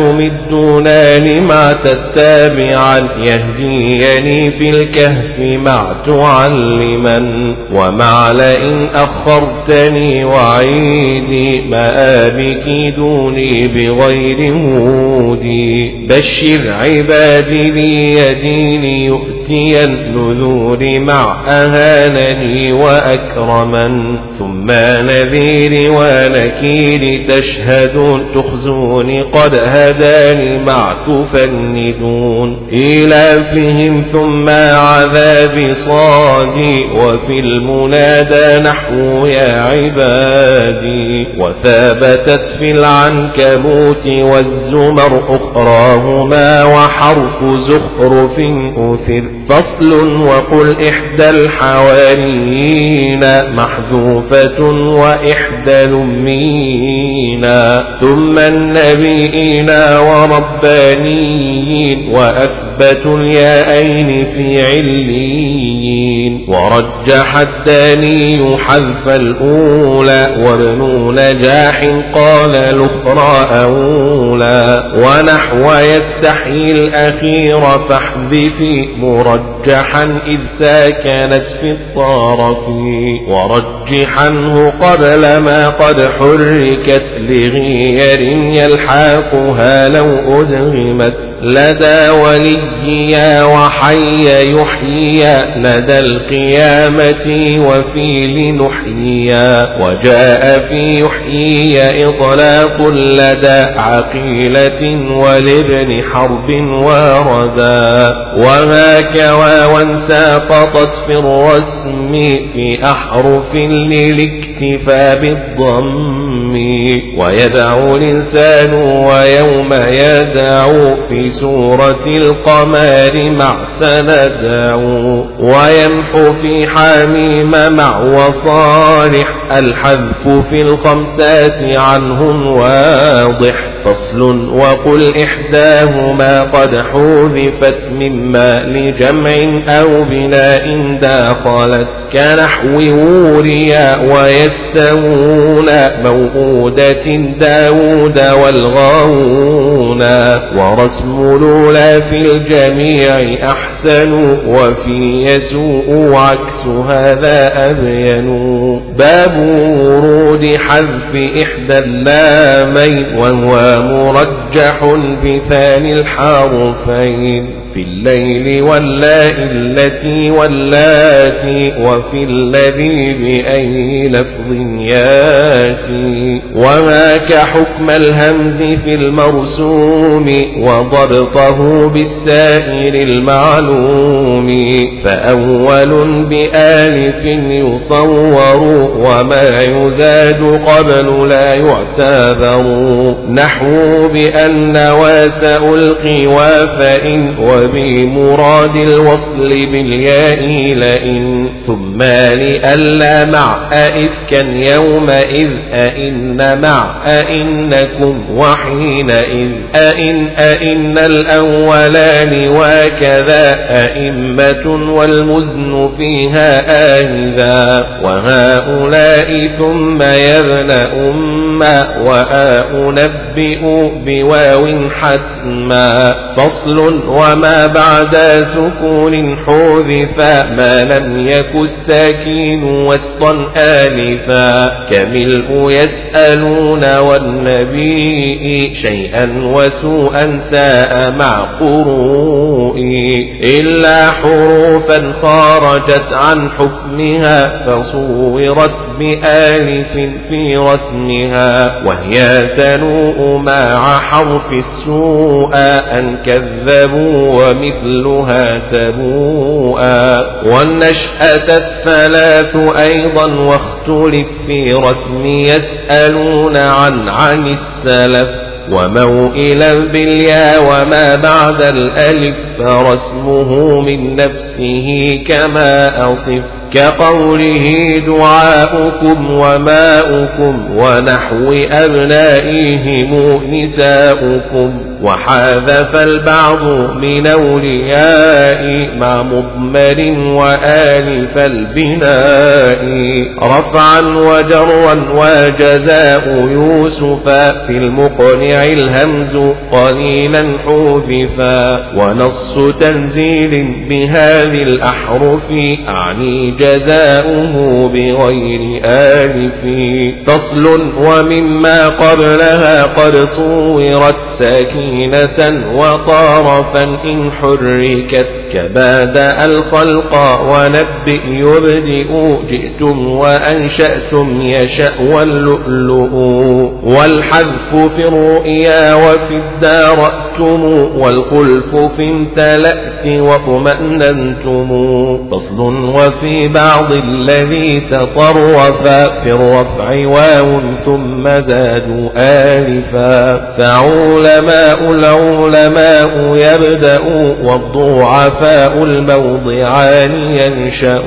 تمدونني مع تتابعا يهديني في الكهف مع تعلما ومع لئن أخرتني وعيدي مآبك دوني بغير هودي بشر عبادي لي يديني يؤتي النذور مع أهانني وأكرما ثم نذير ونكير تشهدون تخزوني قد هداني مع تفندون إلافهم ثم عذاب صادي وفي المنادى نحو يا عبادي وثابتت في العنكبوت والزمر أخراهما وحرف زخرف أثر فصل وقل إحدى الحواريين محذوفة وإحدى الأمين ثم النبيين وربانيين وأثبتوا الياءين في عليين ورجح الثاني حذف الأولى وابن نجاح قال الأخرى أولى ونحو يستحيي الأخير فاحذفي مرجحا إذ ساكنت في الطرف ورجحنه قبل ما قد حركت لغير يلحاقها لو أدغمت لدى وليا وحي يحيي لدى القيامة وفي لنحييا وجاء في يحيي إطلاق لدى عقيلة ولابن حرب وردا وهاك واوا ساقطت في الرسم في أحرف للاكتفاء بالضم ويدعو الإنسان ويوم يدعو في سورة القمر مع سندعو ويمحو في حميم مع وصالح الحذف في الخمسات عنهم واضح فصل وقل إحداهما قد حذفت مما لجمع أو بناء داخلت كنحو وريا ويستوون موؤودة داود والغاوون ورسم الأولى في الجميع أحسن وفي يسوء عكس هذا أبين باب ورود حذف إحدى اللامين وهو مرجح بثاني الحرفين في الليل واللاء التي واللاتي وفي الذي بأي لفظ ياتي وهاك حكم الهمز في المرسوم وضبطه بالسائر المعلوم فأول بآلف يصور وما يزاد قبل لا يعتبر نحو بأن وسألقي وفإن وبمراد الوصل بالياء لئن ثم لألا مع أئفكا يومئذ أئن مع أئنكم وحينئذ أئن أئن الأولان وكذا أئمة والمزن فيها آنذا وهؤلاء ثم يبن أما وأنبئ بواو حتما فصل وما بعد سكون حذفا ما لم يك الساكين وسطا آلفا كملء يسألون والنبي شيئا وسوءا ساء مع قروء إلا حروفا خرجت عن حكمها فصورت بآلف في رسمها وهي تنوء مع حرف السوء أن كذبوا ومثلها تبوءا والنشأة الثلاث أيضا واختلف في رسم يسألون عن عن السلف وموئلا بالياء وما بعد الألف فرسمه من نفسه كما أصف كقوله دعاؤكم وماؤكم ونحو أبنائهم نساؤكم وحذف البعض من أولياء مع مضمر وآلف البناء رفعا وجرا وجزاء يوسف في المقنع الهمز قليلا حذفا ونص تنزيل بهذه الأحرف أعني جزاؤه بغير آلف فصل ومما قبلها قد صورت ساكينة وطرفا إن حركت كبادأ الخلق ونبئ يبدئ جئتم وأنشأتم يشأ واللؤلؤ والحذف في الرؤيا وفي الدارأتم والخلف في امتلأت واطمأننتم فصل وفي بعض الذي تطرف في الرفع واو ثم زادوا آلفا فعلماء العلماء يبدأ والضعفاء الموضعان ينشأ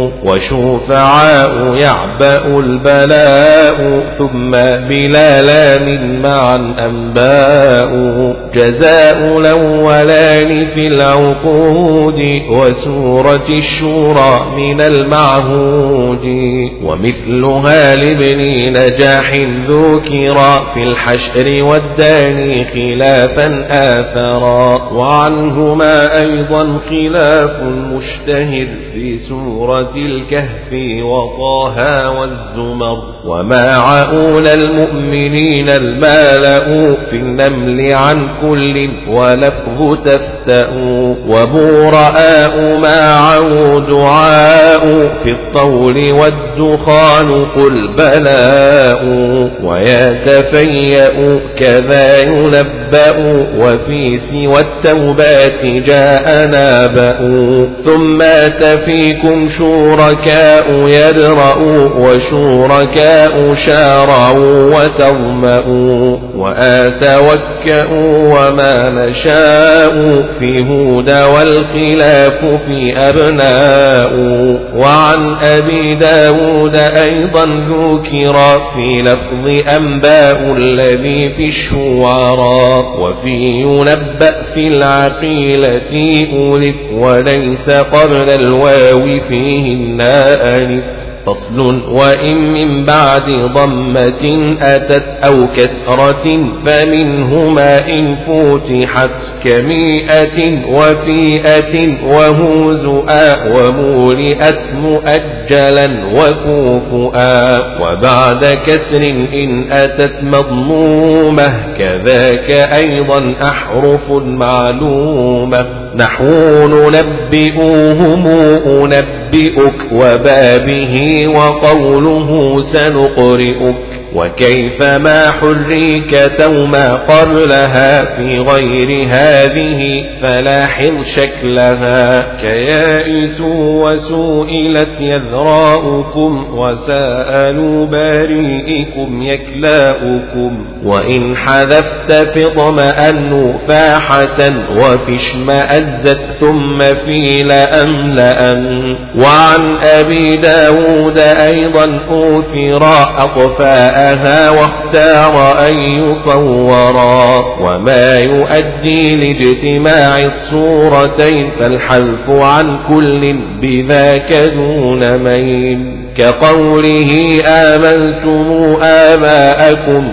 وشفعاء يعبأ البلاء ثم بلا لام معا أنباء جزاء الأولان في العقود وسورة الشورى من المعهود ومثلها لابن نجاح ذكرا في الحشر والداني خلافا آثرا وعنهما أيضا خلاف مشتهر في سورة الكهف وطه والزمر وما أولى المؤمنين المالأ في النمل عن كل ولفظ تفتأ وبوراء معه دعاء في الطول والدخان قل بلاء ويتفيأ كذا ينبأ وفي سوى التوبات جاء نابأ ثم تفيكم شركاء يدرأ وشركاء شارعوا وتظمأوا وآتوكأوا وما نشاء في هدى والخلاف في أبناء وعن أبي داود أيضا ذكر في لفظ أنباء الذي في الشعراء وفي ينبأ في العقيلة ألف وليس قبل الواو فيهن ألف فصل وإن من بعد ضمة أتت أو كسرة فمنهما إن فتحت كمئة وفيئة وهوزؤا ومولئت مؤجلا وكوفؤا وبعد كسر إن أتت مضمومة كذاك أيضا أحرف معلومة نحو ننبئوهم أنبئك وبابه وقوله سنقرئك وكيف ما حريك توما قبلها في غير هذه فلاحظ شكلها كيائس وسئلت يذراؤكم وسألوا بريئكم يكلاؤكم وإن حذفت فاطمأنوا فاحة وفي اشمأزت ثم في لأملأن وعن أبي داود أيضا أوثرا أطفاء واختار أن يصورا وما يؤدي لاجتماع الصورتين فالحذف عن كل بذاك دون مين كقوله آمنتم آباءكم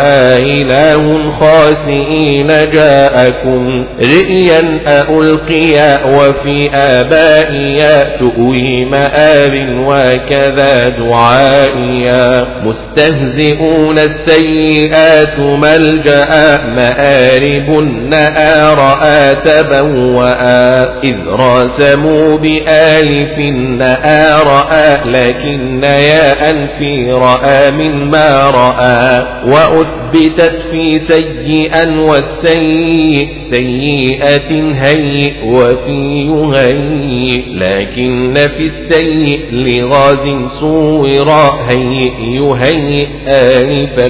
وآله خاسئين جاءكم رئيا ألقيا وفي آبائيا تؤوي مآب وكذا دعائيا مستهزئون السيئات ملجأ مآرب نآر تبوأ إذ راسموا بآلف نآر لكن إن ياء في رأى من ما رأى وأثبتت في سيئا والسيء سيئة هيئ وفي يهيئ لكن في السيء لغاز صورا هيئ يهيئ آنفا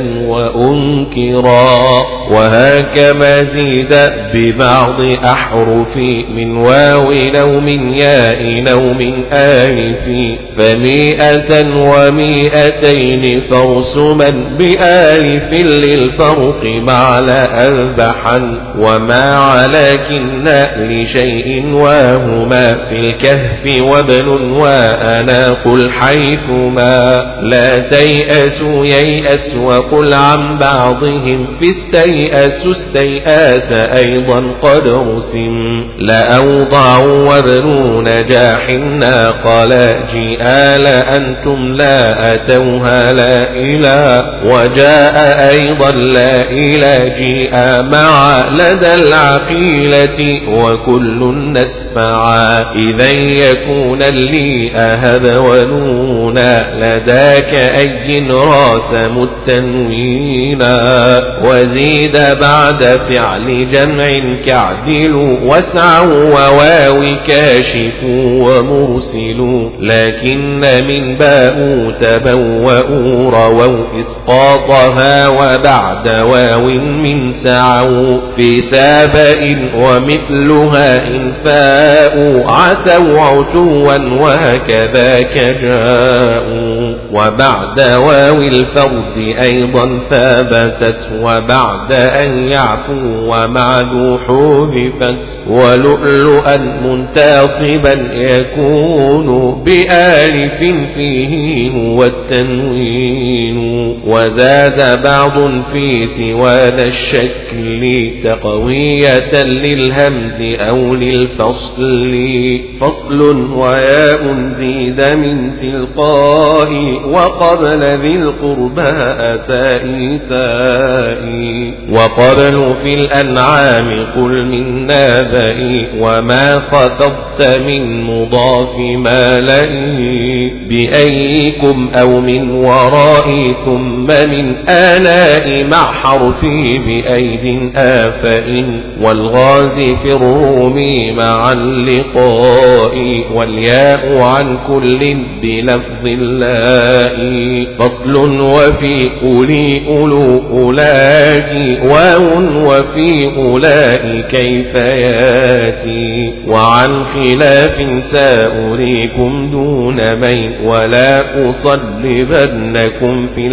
وأنكرا وهكما زيد ببعض أحرف من واو أو من ياء أو من آلف فمئة ومئتين فرسما بآلف للفرق مع لأذبحا وما علىكن لشيء وهما في الكهف وابن وأنا قل حيثما لا تيأسوا ييأس وقل عن بعضهم في استيأس استيأس أيضا قد رسم لأوضعوا وابن نجاح ناقلا جئال أنتم لا أتوها لا إله وجاء أيضا لا إله جاء مع لدى العقيلة وكل نسمعا إذا يكون لي أهب ونونا لداك أي راسم التنوينا وزيد بعد فعل جمع كعدل واسعوا وواو كاشف ومرسل لكن من باء تبوأوا رووا إسقاطها وبعد واو من سعوا في سابئ ومثلها إن فاءوا عتوا عتوا وهكذاك جاءوا وبعد واو الفرد أيضا ثابتت وبعد أن يعفوا ومع ذو حذفت ولؤلؤا منتصبا يكون بآلف فيه والتنوين وزاد بعض في سوى ذا الشكل تقوية للهمز أو للفصل فصل وياء زيد من تلقاء وقبل ذي القرباء تاء تاء وقبل في الأنعام قل من نابئ وما خفضت من مضاف ما لئي بأيكم أو من ورائي ثم من آلاء مع حرفي بأيد آفئ والغاز في الروم مع اللقاء والياء عن كل بلفظ اللاء فصل وفي أولي أولو أولاك واو وفي أولئك كيف ياتي وعن خلاف سأريكم دون مين ولا أصلبنكم في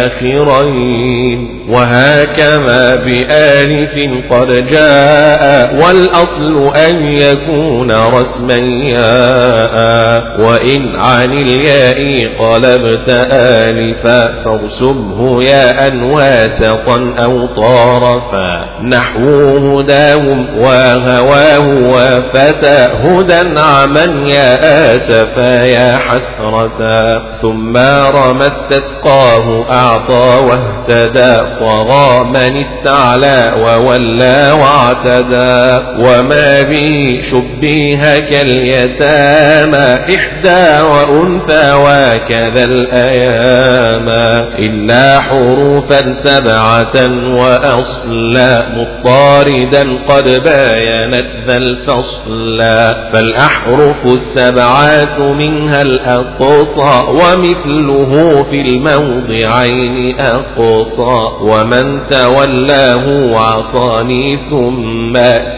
الآخرين وهكذا بآلف قد جاء والأصل أن يكون رسما ياء وإن عن الياء الياء قلبت آلفا فارسمه ياء واسطا أو طارفا نحو هداهم وهواه وفتى هدى عمن يا آسفا يا حسرتا ثم رمى استسقاه أعطى واهتدى طغى من استعلى وولى واعتدى وما به شبيه كاليتامى إحدى وأنثى وكذا الأيام إلا حروفا سبعة وأصلا مضطاردا قد باينت ذا الفصل فالأحرف السبعات منها الأقصى ومثله في الموضعين أقصى ومن تولاه وعصاني ثم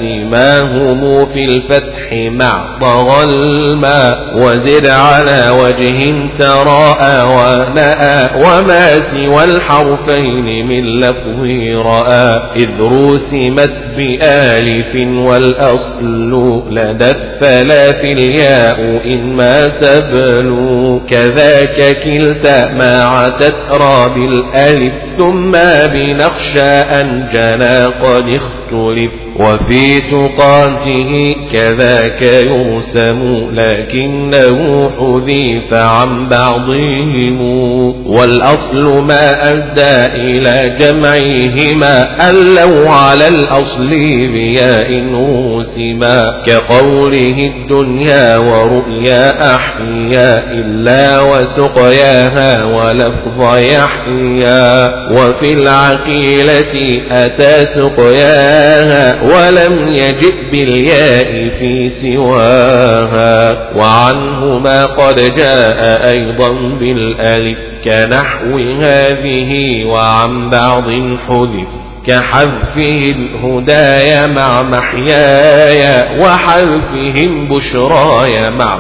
سماهم في الفتح مع طغى الماء وزد على وجه تراءى ونأى وما سوى الحرفين من لفظ رأى إذ رسمت بآلف والأصل لدى الثلاث الياء إن ما تبلو كذاك كلتا ما عتت را بالألف ثم بنخشى أن جنا قد اختلف وفي تقاته كذاك يرسم لكنه حذيف عن بعضهم والأصل ما أدى إلى جمعهما ألوا على الأصل بياء رسما كقوله الدنيا ورؤيا أحيا إلا وسقياها ولفظ يحيا وفي العقيلة أتى سقياها ولم يجئ بالياء في سواها وعنهما قد جاء أيضا بالألف كنحو هذه وعن بعض حذف كحذفه الهدايا مع محياي وحذفهم بشرايا مع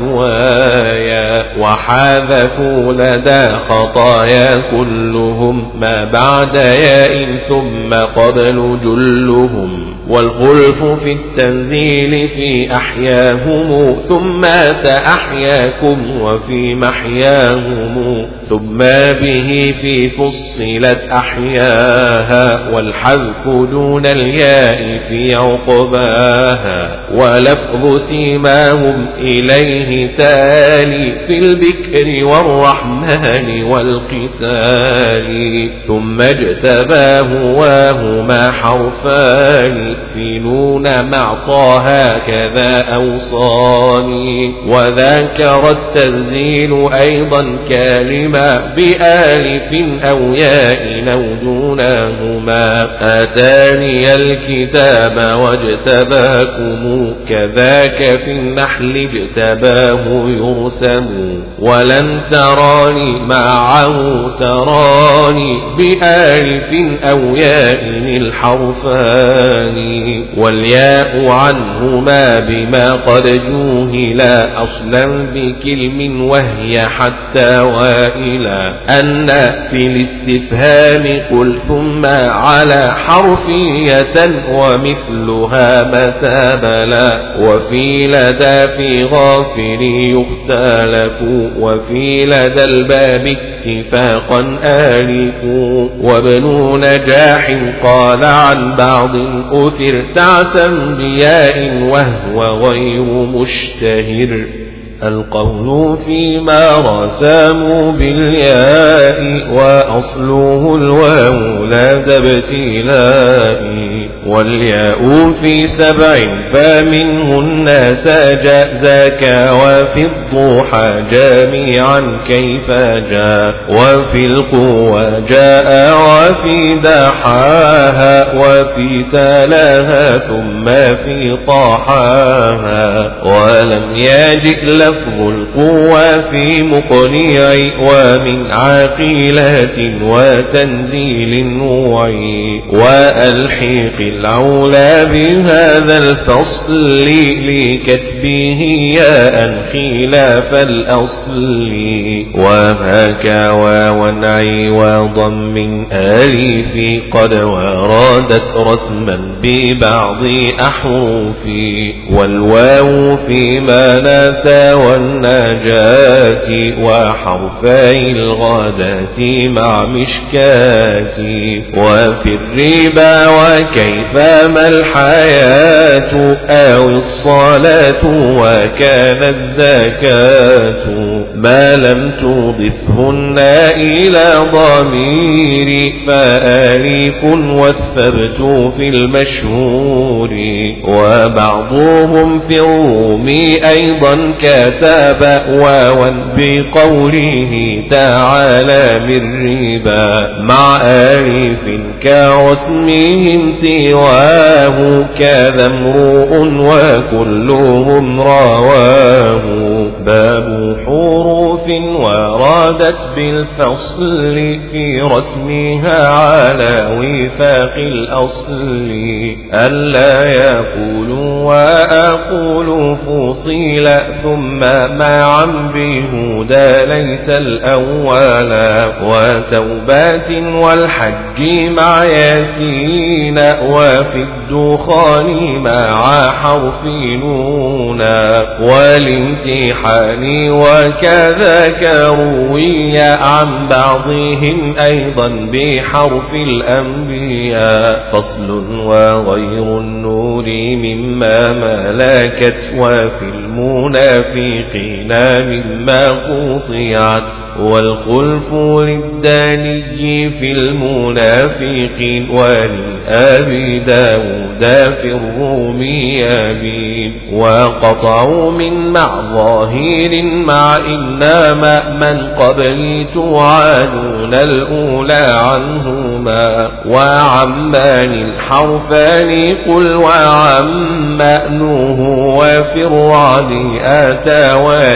مثوايا وحذفوا لدى خطايا كلهم ما بعد ياء ثم قبل جلهم والخلف في التنزيل في أحياهم ثم تأحياكم وفي محياهم ثم به في فصلت أحياها والحذف دون الياء في عقباها ولفظ سيماهم إليه تالي في البكر والرحمن والقتال ثم اجتباه وهما حرفان في نون مع طه كذا أوصاني وذكر التنزيل أيضا كلمة بآلف أو ياء أو دونهما آتاني الكتاب واجتباكم كذاك في النحل اجتباه يرسم ولن تراني معه تراني بآلف أو ياء الحرفان والياء عنهما بما قد جوهلا أصلا بكلم وهي حتى وإلى أن في الاستفهام قل ثم على حرفية ومثلها متى بلا وفي لدى في غافر يختلف وفي لدى الباب اتفاقا آلف وابن نجاح قال عن بعض أثر تعسا بياء وهو غير مشتهر القول فيما رسموا بالياء وأصله الواو لا ابتلاء والياء في سبع فمنهن سجاء ذاك وفي الضحى جميعا كيف جاء وفي القوى جاء وفي دحاها وفي تلاها ثم في طاحاها ولم يجئ لفظ القوى في مقنع ومن عقيلة وتنزيل وعي وألحيق العلا بهذا الفصل لكتبه ياء خلاف الأصل وهكا وونعي وضم آلف قد وردت رسما ببعض أحرف والواو فيما ناتا والنجاة وحرفي الغادة مع مشكات وفي الربا وكيفما الحياة أو الصلاة وكان الزكاة ما لم تضفهن إلى ضمير فآلف والثبت في المشهور وبعضهم في الروم أيضا كتب واوا بقوله تعالى من ربا مع آلف كرسمهم سواه كذا امرؤ وكلهم رواه باب حروف وردت بالفصل في رسمها على وفاق الأصل ألا يقولوا وأقول فصيل ثم معا بهدى ليس الأول وتوبات والحج مع ياسين وفي الدخان مع حرف نونا والامتحان وكذاك روي عن بعضهم أيضا بحرف الأنبياء فصل وغير النور مما ملكت وفي المنافقين مما قطعت والخلف للداني في المنافقين ولأبي داود في الروم يبين وقطعوا من مع ظاهر مع إنما من قبلي توعدون الأولى عنهما وعمان الحرفان قل وعما نوه وفي الرعد آتى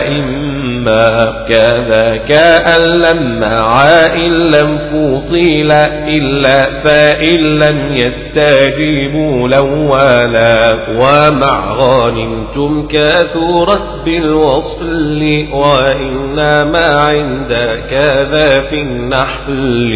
وإما كذاك أن لما إن لم فصيل إلا فإن لم يستجيبوا لولا ومع غانمتم كثرت بالوصل وإنما عند كذا في النحل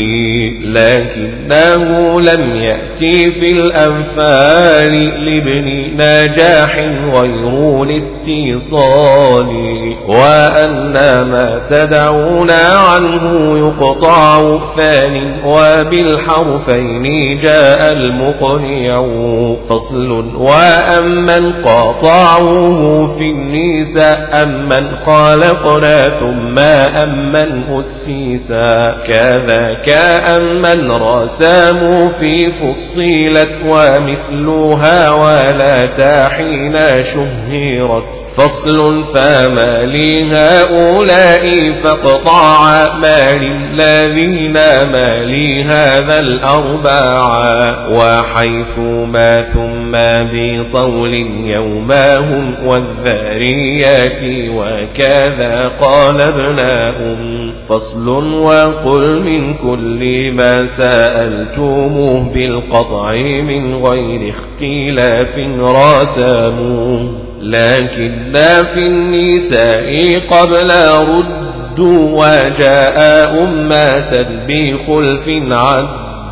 لكنه لم يأتي في الأنفال لابن نجاح غير الاتصال وأن ما تدعونا عنه يقطع ثانٍ وبالحرفين جاء المقنع فصل وأمن قاطعوه في النساء أمن خلقنا ثم أمن أسيسا كذاك أمن رساموا في فصيلت ومثلها ولا تحين شهرت فصل فما لهؤلاء فاقطع ما للذين ما لهذا الأربعة وحيث ما ثم بطول يوماهم والذاريات وكذا قال ابناهم فصل وقل من كل ما سألتموه بالقطع من غير اختلاف راسموه لكن في النساء قبل رد وجاء أمة بخلف عد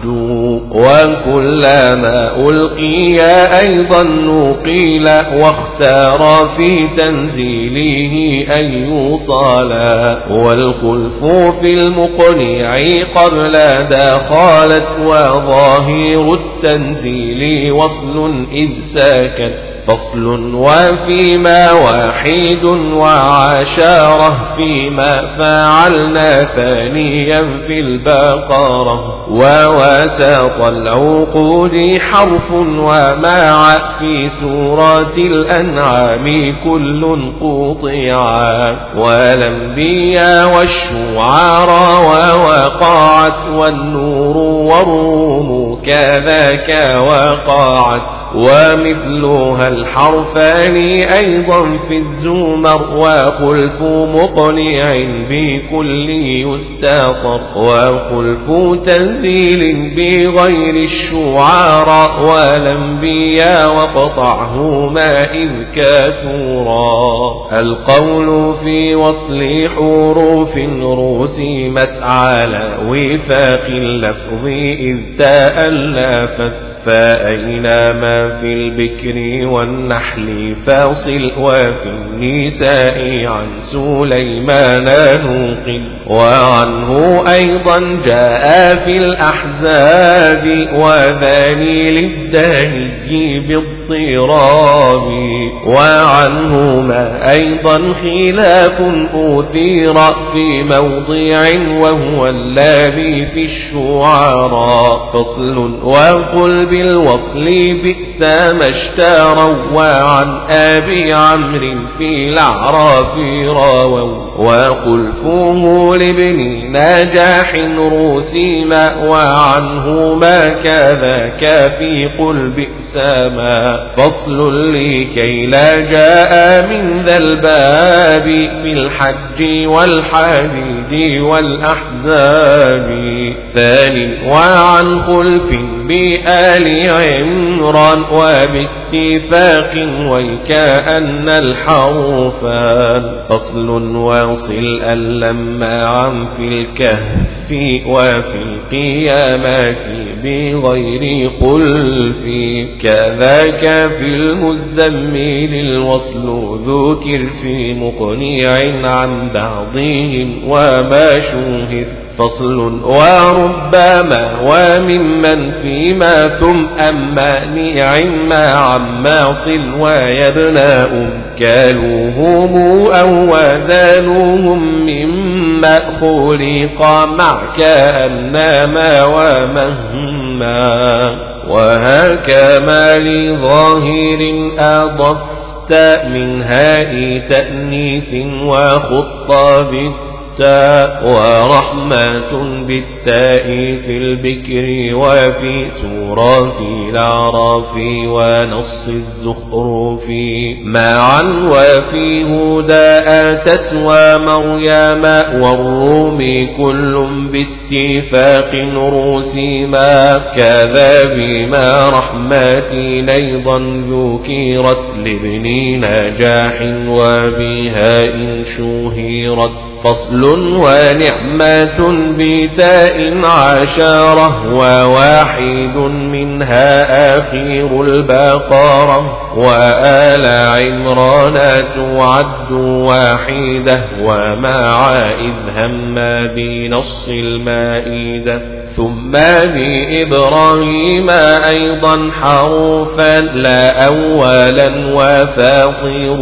وكلما ألقي أيضا نقيل واختار في تنزيله أن يوصلا والخلف في المقنع قبل دخلت وظاهر التنزيل وصل إذ ساكت فصل وفيما واحد وعشارة فيما فعلنا ثانيا في البقرة ووساط العقود حرف ومع في سورة الأنعام كل قطعا والأنبياء والشعراء ووقعت والنور والروم كذاك وقعت ومثلها الحرفان أيضا في الزمر وخلف مقنع بكل يستطر وخلف تنزيل بغير الشعراء والأنبياء وقطعهما إذ كثورا القول في وصل حروف رسمت على وفاق اللفظ إذ تألفت فأينما في البكر والنحل فاصل وفي النساء عن سليمان نوقل وعنه أيضا جاء في الأحزاب وذاني للداني بالضراب وعنهما أيضا خلاف أثير في موضع وهو الذي في الشعراء فصل وقل بالوصل بئس ما اشتروا وعن أبي عمرو في الأعراف رووا وخلفه لابن نجاح رسيما وعنهما كذاك في قل بئس ما فصل لكي لا جاء من ذا الباب في الحج والحديد والأحزاب ثاني وعن خلف بآل عمران وباتفاق ويكأن الحرفان فصل واصل ألما عن في الكهف وفي القيامات بغير خلف كذاك في المزمل الوصل ذكر في مقنع عن بعضهم وما شوهر فصل وربما وممن فيما ثم أما نعم عما صل ويبناء كالوهم أو وذالوهم مما خلق مع كأنما ومهما وهكما لظاهر أضفت من هاء تأنيث وخطاب ورحمة بالتاء في البكر وفي سورة الأعراف ونص الزخرف معا وفي هدى آتت ومريم والروم كل باتفاق رسيما كذا بما رحمات أيضا ذكرت لابن نجاح وبها إن شهرت فصل ونعمة بتاء عشرة وواحد منها آخر البقرة وآل عمران تعد واحدة ومع إذ هم بنص المائدة ثم بإبراهيم أيضا حرفا لا أولا وفاطر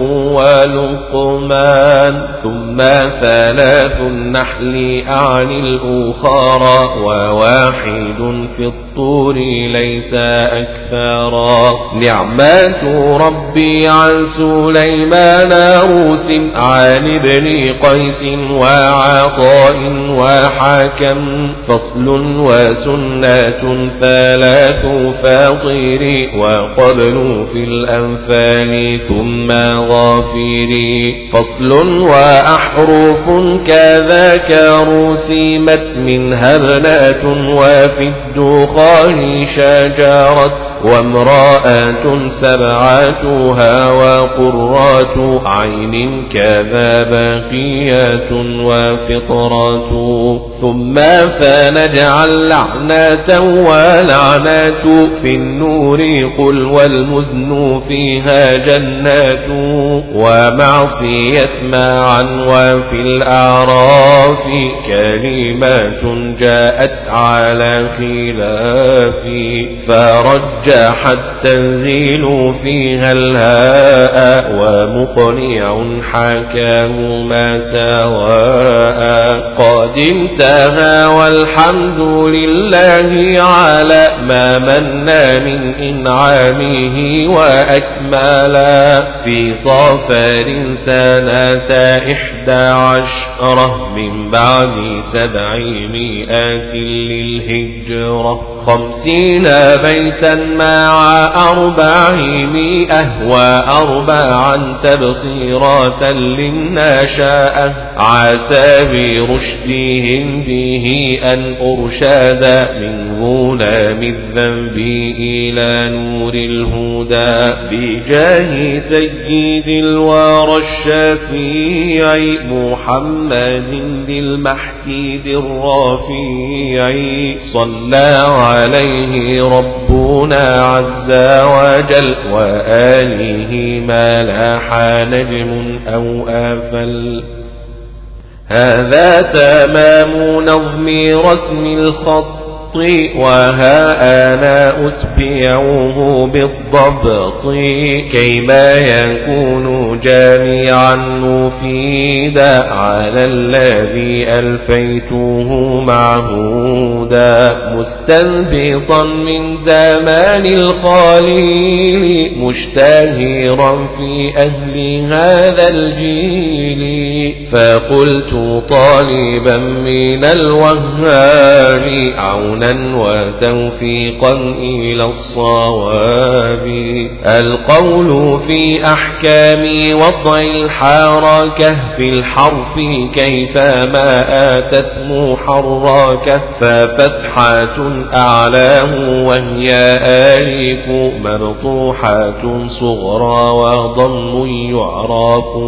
ولقمان ثم ثلاث النحل عن الأخرى وواحد في الطور ليس أكثرا نعمات ربي عن سليمان روس عن ابن قيس وعطاء وحكم فصل وسنة ثلاث فاطر وقبل في الأنفال ثم غافر فصل وأحرف كذاك رسمت منها بنات وفي الدخان شجرت وامرأة سبعتها وقرات عين كذا بقيات وفطرات ثم فنجعل لعنة ولعنات في النور قل والمزن فيها جنات ومعصية معا وفي الأعراف كلمات جاءت على خلاف فرجح التنزيل فيها الهاء ومقنع حكاه ما سواء قد انتهى والحمد لله على ما منا من إنعامه وأكمالا في صافر سنة إحدى عشرة من بعد سبعمائة للهجرة خمسين بيتا مع أربعمائة وأربعا تبصيرات للنشاء عسى برشدهم به أن أرشاد من ظلام الذنب إلى نور الهدى بجاه سيد الورى الشفيع محمد للمحكي الرفيع صلى عليه ربنا عز وجل وآله ما لاح نجم أو آفل. هذا تمام نظم رسم الخط وها أنا أتبعه بالضبط كيما يكون جامعا مفيدا على الذي ألفيته معهودا مستنبطا من زمان الخليل مشتهرا في أهل هذا الجيل فقلت طالبا من الوهاب عونا وتوفيقا إلى الصواب. القول في أحكام وضع الحركة في الحرف كيفما آتت محركة ففتحة أعلاه وهي آلف مبطوحة صغرى وضم يعرف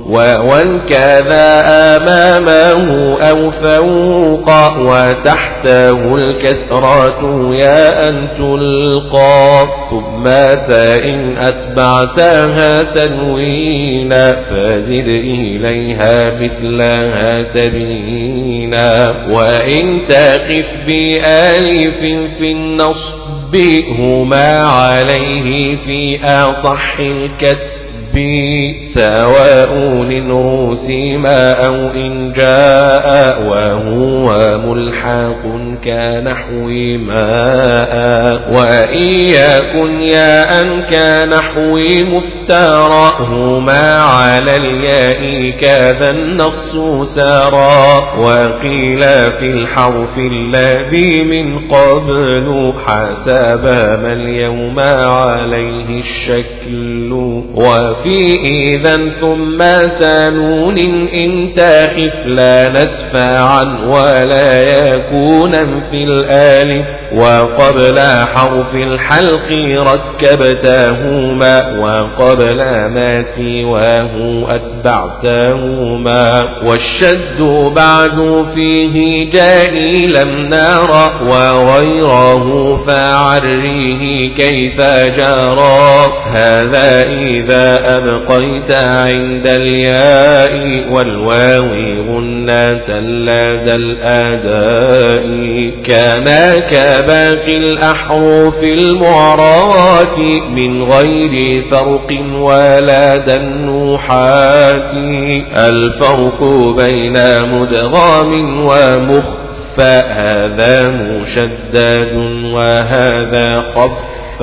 وكذا أمامه أو فوق وتحته الكسرة يا أن تلقى ثم إن أتبعتها تنوينا فزد إليها مثلها تبينا وإن تقف بآلف في النصب هما عليه في أصح الكتب سواء إن رسم أو إن جاء وهو ملحق كنحو ماء وإن يكن ياء كنحو مفترى هما على الياء كذا النص سرى. وقيل في الحرف الذي من قبل حسب ما اليوم عليه الشكل وفي إذا ثم تنون إن تخف لا نسفعا ولا يكونا في الآلف وقبل حرف الحلق ركبتهما وقبل ما سواه أتبعتهما. والشد بعد فيه جاني لم نرى وغيره فعريه كيف جرى. هذا إذا أبقيت عند الياء والواو غنة لدى الأداء كان كباقي الأحرف المعرات من غير فرق ولا دنوحات. الفرق بين مدغام ومخفى هذا مشدد وهذا خف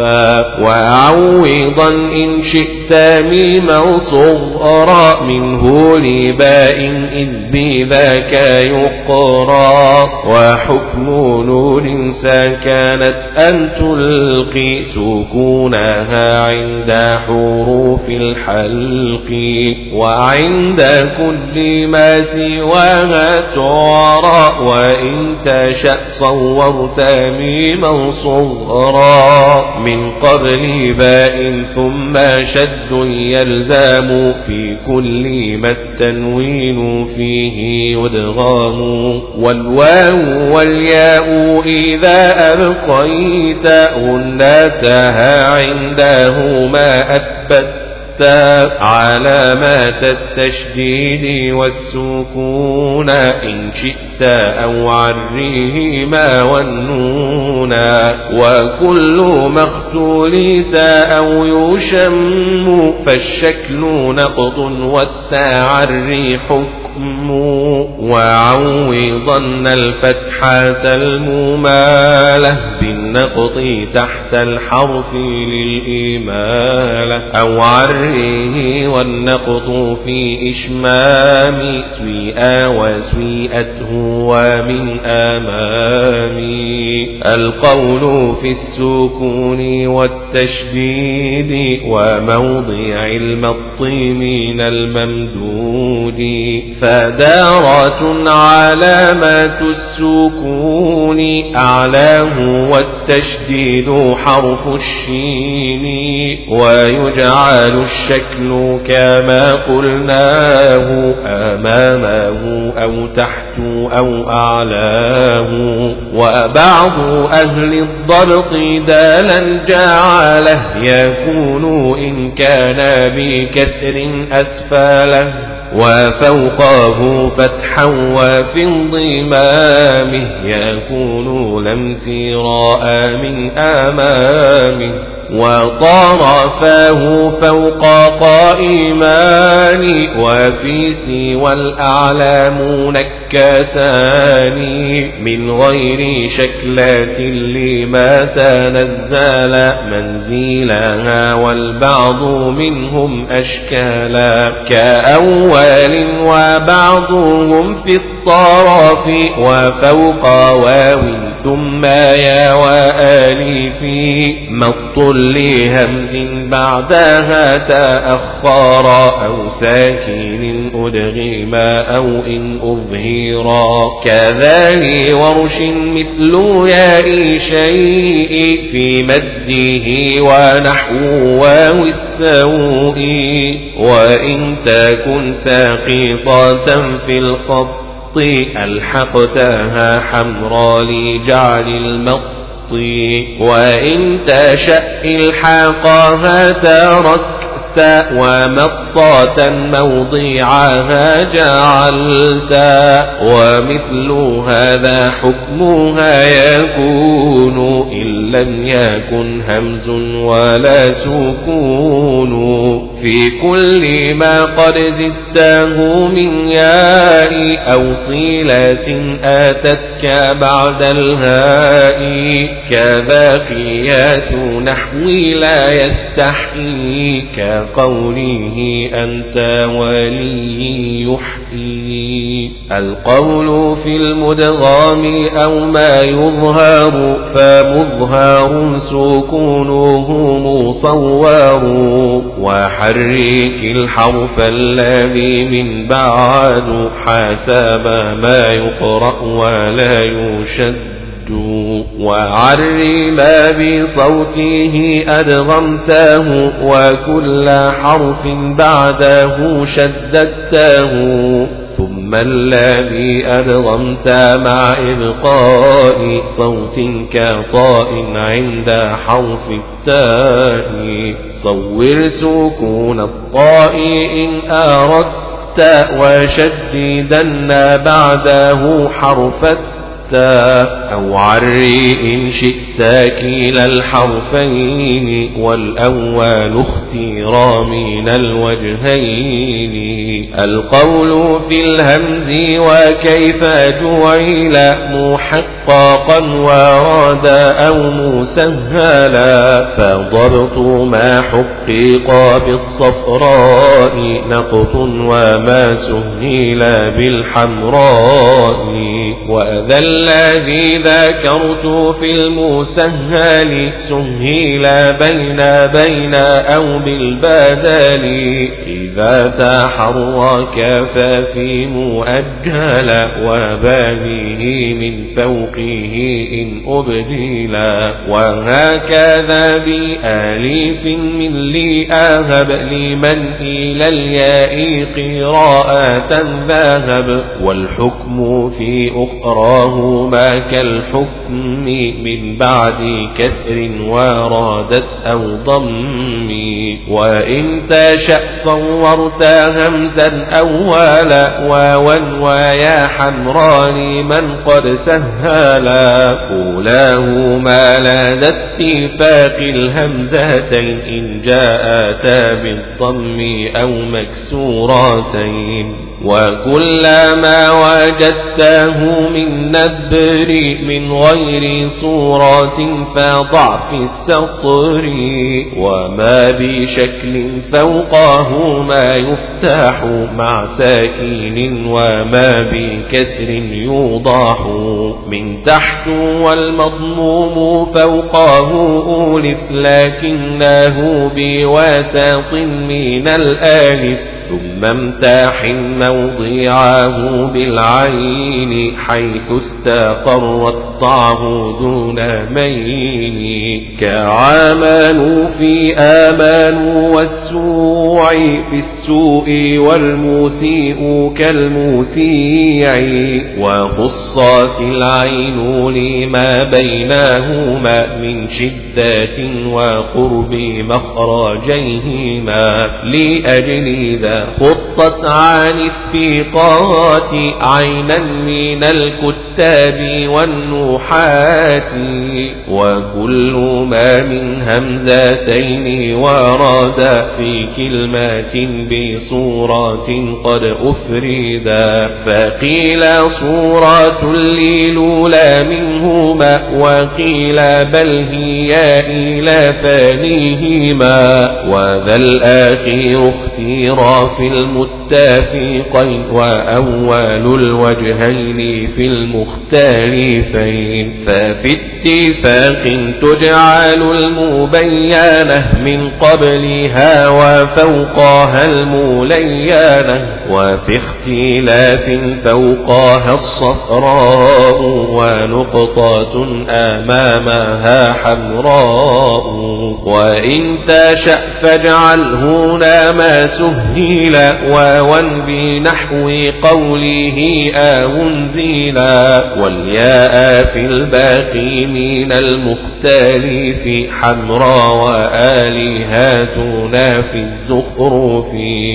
وعوضا إن شئت ميما صغرا منه لباء إذ بذاك يقرى. وحكم نون سكنت أن تلقي سكونها عند حروف الحلق وعند كل ما سواها تعرى وإن تشأ صورت ميما صغرا من قبل باء ثم شد يلزم في كل ما التنوين فيه يدغام. والواو والياء إذا أبقيت غنتها عندهما أثبت علامات التشديد والسكون إن شئت أو عريهما والنونا. وكل مختولس أو يشم فالشكل نقض والتعري حكم الحكم وعوضن الفتحة الممالة بالنقط تحت الحرف للإمالة أو عريه والنقط في إشمام سويئا وسويئته ومن أمامي القول في السكون والتشديد وموضع المط من الممدود فدارة علامة السكون أعلاه والتشديد حرف الشين ويجعل الشكل كما قلناه أمامه أو تحت أو أعلاه وبعض أهل الضبط دالا جعله يكون إن كان بكسر أسفله وفوقه فتحا وفي انضمامه يكون لا امتراء من أمامه وطرفاه فوق قائمان وفي سوى الأعلام نكسان من غير شكلات لما تنزل منزلها والبعض منهم أشكالا كأول وبعضهم في الطرف وفوق واو ثم يا وآلف مط لهمز بعدها تأخر أو ساكن أدغما أو إن أظهرا كذلك ورش مثل ياء شيء في مده ونحو واو السوء وإن تكن ساقطة في الخط ألحقتها حمرا لجعل المط وإن تشأ الحاقها تركت ومطاة موضعها جعلت ومثل هذا حكمها يكون إن لم يكن همز ولا سكون في كل ما قد زدته من ياء أو صلة آتتك بعد الهاء كذا قياس نحوي لا يستحيي كقوله أنت ولي يحيي القول في المدغام أو ما يظهر فمظهر سكونه مصور وحرك الحرف الذي من بعد حسب ما يقرأ ولا يشد وعر ما بصوته أدغمته وكل حرف بعده شددته ثم الذي أدغمت مع إبقاء صوت كطاء عند حرف التاء صور سكون الطاء إن أردت وشددن بعده حرف أو عري إن شئت كلا الحرفين والأول اختيرا من الوجهين القول في الهمز وكيف جعل محققا وراد أو مسهلا فضبط ما حقق بالصفراء نقط وما سهل بالحمراء وذا الذي ذكرت في المسهل سهل بين بين أو بالبدل إذا تحرك ففي مؤجل وبابه من فوقه إن أبدلا وهكذا بآليف من لي أهب لمن إلى الياء قراءة ذهب والحكم في أخراهما كالحكم من بعد كسر ورادت أو ضم وإن تشأ صورت همزا أولا واوا ويا حمران من قد سهلا أولاهما لدى اتفاق الهمزتين إن جاءتا بالضم أو مكسورتين وكلما وجدته من نبر من غير صورة فضع في السطر وما بشكل فوقه ما يفتح مع ساكين وما بكسر يوضح من تحت والمضموم فوقه أولف لكنه بواسط من الآلف ثم امتاح موضعه بالعين حيث استقرت ضعه دون مين كعامل في آمان والسوع في السوء والمسيء كالمسيع وخصت العين لما بينهما من شدة وقرب مخرجيهما لأجل ذا خطت عن الثقات عينا من الكتاب والنحات وكل ما من همزتين ورد في كلمات بصورات قد أفردا فقيل صورة للأولى منهما وقيل بل هي إلى ثانيهما وذا الآخر اختيرا في المتافقين وأول الوجهين في المختلفين ففي اتفاق تجعل المبينة من قبلها وفوقها الملينة وفي اختلاف فوقها الصفراء ونقطة أمامها حمراء وإن تشأ فاجعل هنا ما سهل واوا بنحو قوله أنزلا والياء في الباقي من المختلف حمراء وآلهاتنا في الزخرف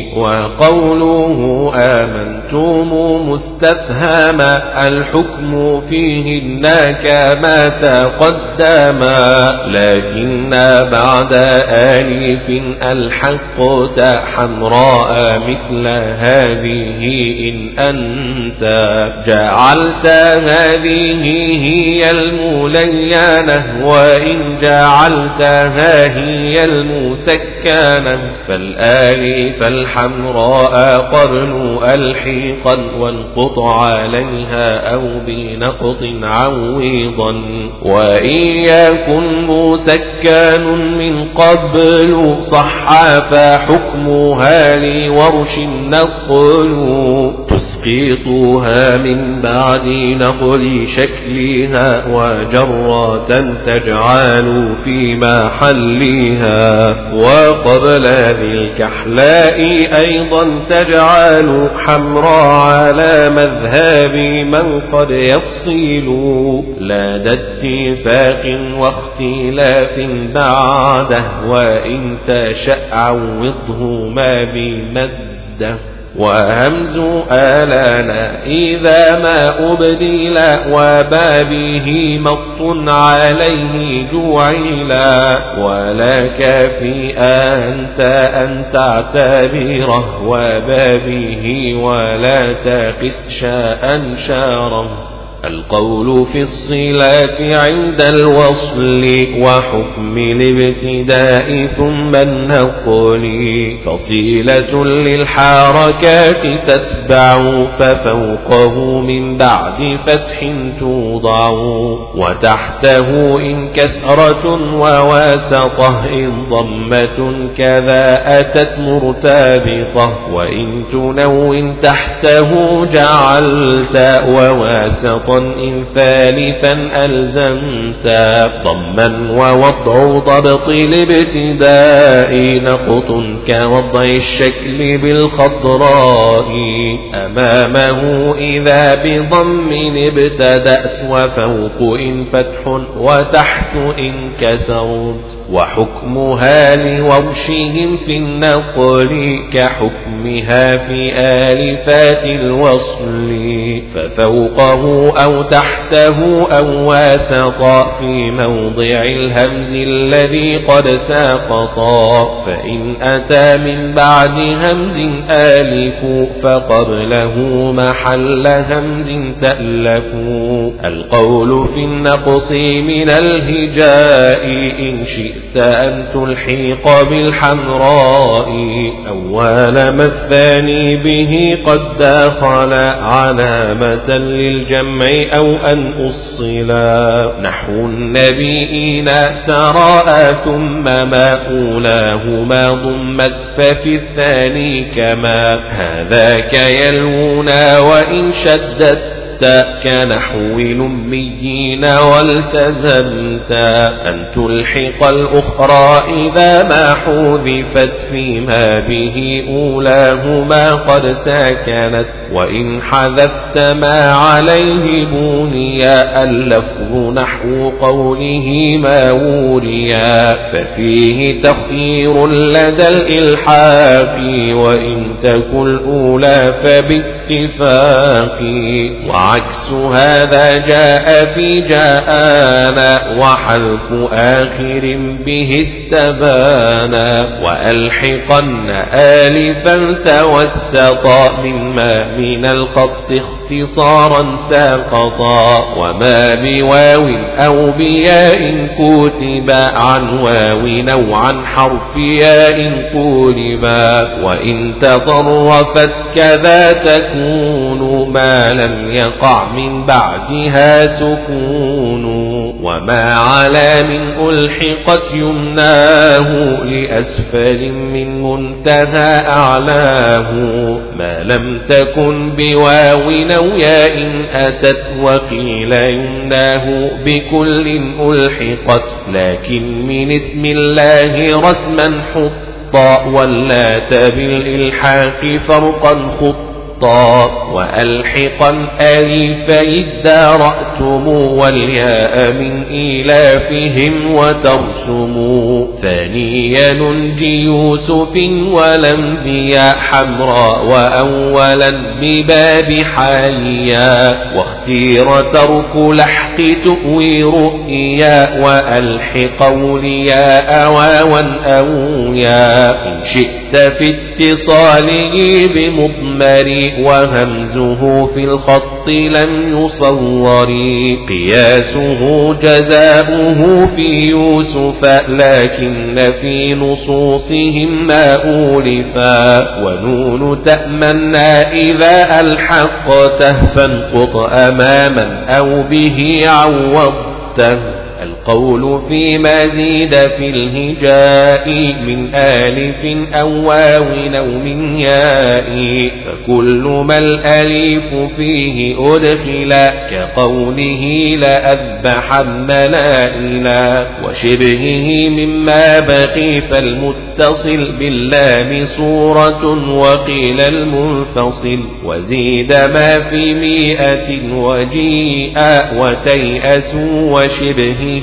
وقوله آمنتم مستفهما الحكم فيهن كما تقدم لكن بعد آلف الحقت حمراء مثل هذه إن أنت جعلت هذه هي الملينة وإن جعلتها هي المسكنة فالآلف الحمراء قرن ألحيقا وانقط عليها أو بنقط عويضا وإن يكن مسكن من قبل صح فحكمها لورش نقل تسقطها من بعد نقل شكلها وجرة تجعل في محلها وقبل ذي الكحلاء أيضا تجعل حمراء على مذهب من قد يفصل لا ذا اتفاق واختلاف بعده وإن تشأ عوضه ما بمده وهمز آلانا إذا ما أبدل وبابه مط عليه جعلا ولك في أنت أن تعتبره وبابه ولا تقس شاء شاره القول في الصلات عند الوصل وحكم الابتداء ثم النقل فصيلة للحركات تتبع ففوقه من بعد فتح توضع وتحته إن كسرة وواسطة إن ضمة كذا أتت مرتبطة وإن تنون تحته جعلت وواسطة إن ثالثا ألزمت ضما ووضع ضبط الابتداء نقط كوضع الشكل بالخضراء أمامه إذا بضم ابتدأت وفوق إن فتح وتحت إن كسرت وحكمها لورشهم في النقل كحكمها في آلفات الوصل ففوقه أو تحته أو واسطا في موضع الهمز الذي قد ساقطا. فإن أتى من بعد همز آلف فقبله محل همز تألف. القول في النقص من الهجاء إن شئت أن تلحق بالحمراء أول ما الثاني به قد داخل علامة للجمع أو أن أصلا. نحو النبيين تراءى ثم ما أولاهما ضمت ففي الثاني كما هذاك يلونا وإن شدت كنحو الأميين والتزمت أن تلحق الأخرى إذا ما حذفت فيما به أولاهما قد ساكنت. وإن حذفت ما عليه بونيا اللفظ نحو قوله ما وريا ففيه تخيير لدى الإلحاق وإن تكن الأولى فباتفاق. وعكس هذا جاء في جاءنا وحذف آخر به استبانا. وألحقن آلفا توسطا مما من الخط اختصارا ساقطا. وما بواو أو بياء كتب عن واو أو عن حرف ياء قلبا. وإن تطرفت كذا تكون ما لم يقع من بعدها سكون. وما على من ألحقت يمناه لأسفل من منتهى أعلاه. ما لم تكن بواو أو ياء أتت وقيل يمناه بكل ألحقت لكن من اسم الله رسما حطا واللات بالإلحاق فرقا خطا. وألحقا ألفي ادارأتم والياء من إيلافهم وترسموا. ثانيا ننجي يوسف والأنبياء حمراء وأولا بباب حاليا. واختير ترك لحق تؤوي رؤيا وألحق أولياء واوا أويا. إن شئت في اتصاله بمضمر وهمزه في الخط لم يصور. قياسه جزاؤه في يوسف لكن في نصوصهم ما أولفا. ونون تأمنا إذا ألحقته فانقط أماما أو به عوضته. القول فيما زيد في الهجاء من آلف أو واو أو من ياء فكل ما الأليف فيه أدخلا كقوله لأذبحن لائلا. وشبهه مما بقي فالمتصل باللام صورة وقيل المنفصل. وزيد ما في مئة وجيئا وتيأسوا وشبهه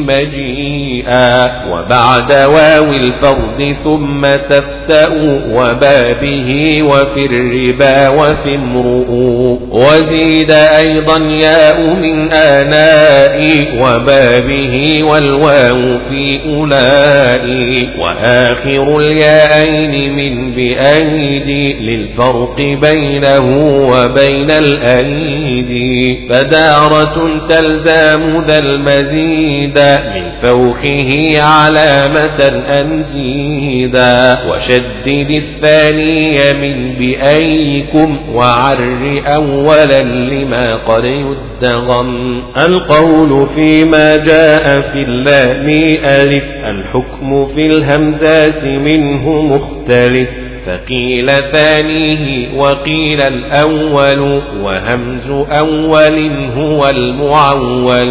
مجيئا. وبعد واو الفرد ثم تفتأ وبابه وفي الربا وفي امرؤ. وزيد أيضا ياء من آناء وبابه والواو في أولاء. وآخر الياءين من بأيدي للفرق بينه وبين الأيدي. فدارة تلزام ذا المزيد من فوقه علامة أنزيدا. وشدد الثاني من بأيكم وعر أولا لما قد يدغم. القول فيما جاء في اللام ألف الحكم في الهمزات منه مختلف. فقيل ثانيه وقيل الأول وهمز أول هو المعول.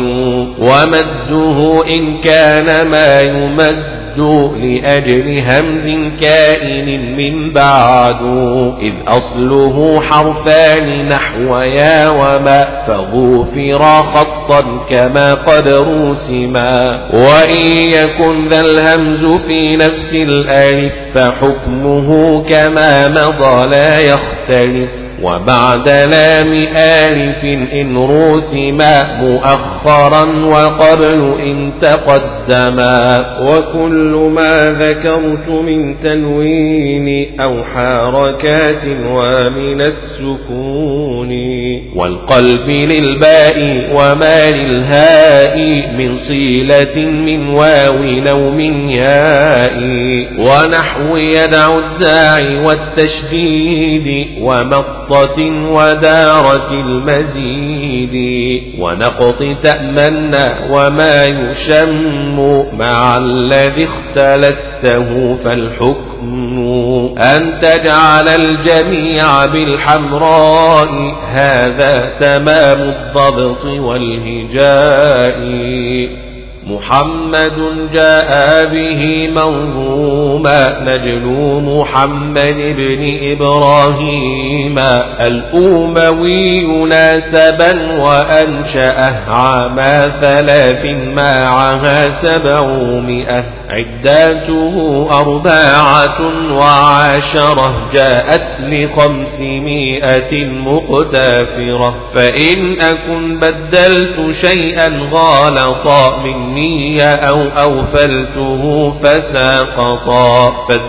ومده إن كان ما يمد لأجل همز كائن من بعد. إذ أصله حرفان نحو يا وما فغفر خطا كما قد رسما. وإن يكن ذا الهمز في نفس الألف فحكمه كما مضى لا يختلف. وبعد لام آلف إن رسما مؤخرا وقبل إن تقدما. وكل ما ذكرت من تنوين أو حركات ومن السكون والقلب للباء وما للهاء من صيلة من واو أو من ياء ونحو يدع الداعي والتشديد ومطة ودارة المزيد ونقط تأمنا وما يشم مع الذي اختلسته فالحكم أن تجعل الجميع بالحمراء هذا تمام الضبط والهجاء. محمد جاء به منظوما نجل محمد بن إبراهيم الأموي ناسبا وأنشأه عام ثلاث معها سبعمائة عداته أربعة وعشرة جاءت لخمسمائة مقتافرة. فإن أكن بدلت شيئا غالطا مني أو أوفلته فساقطا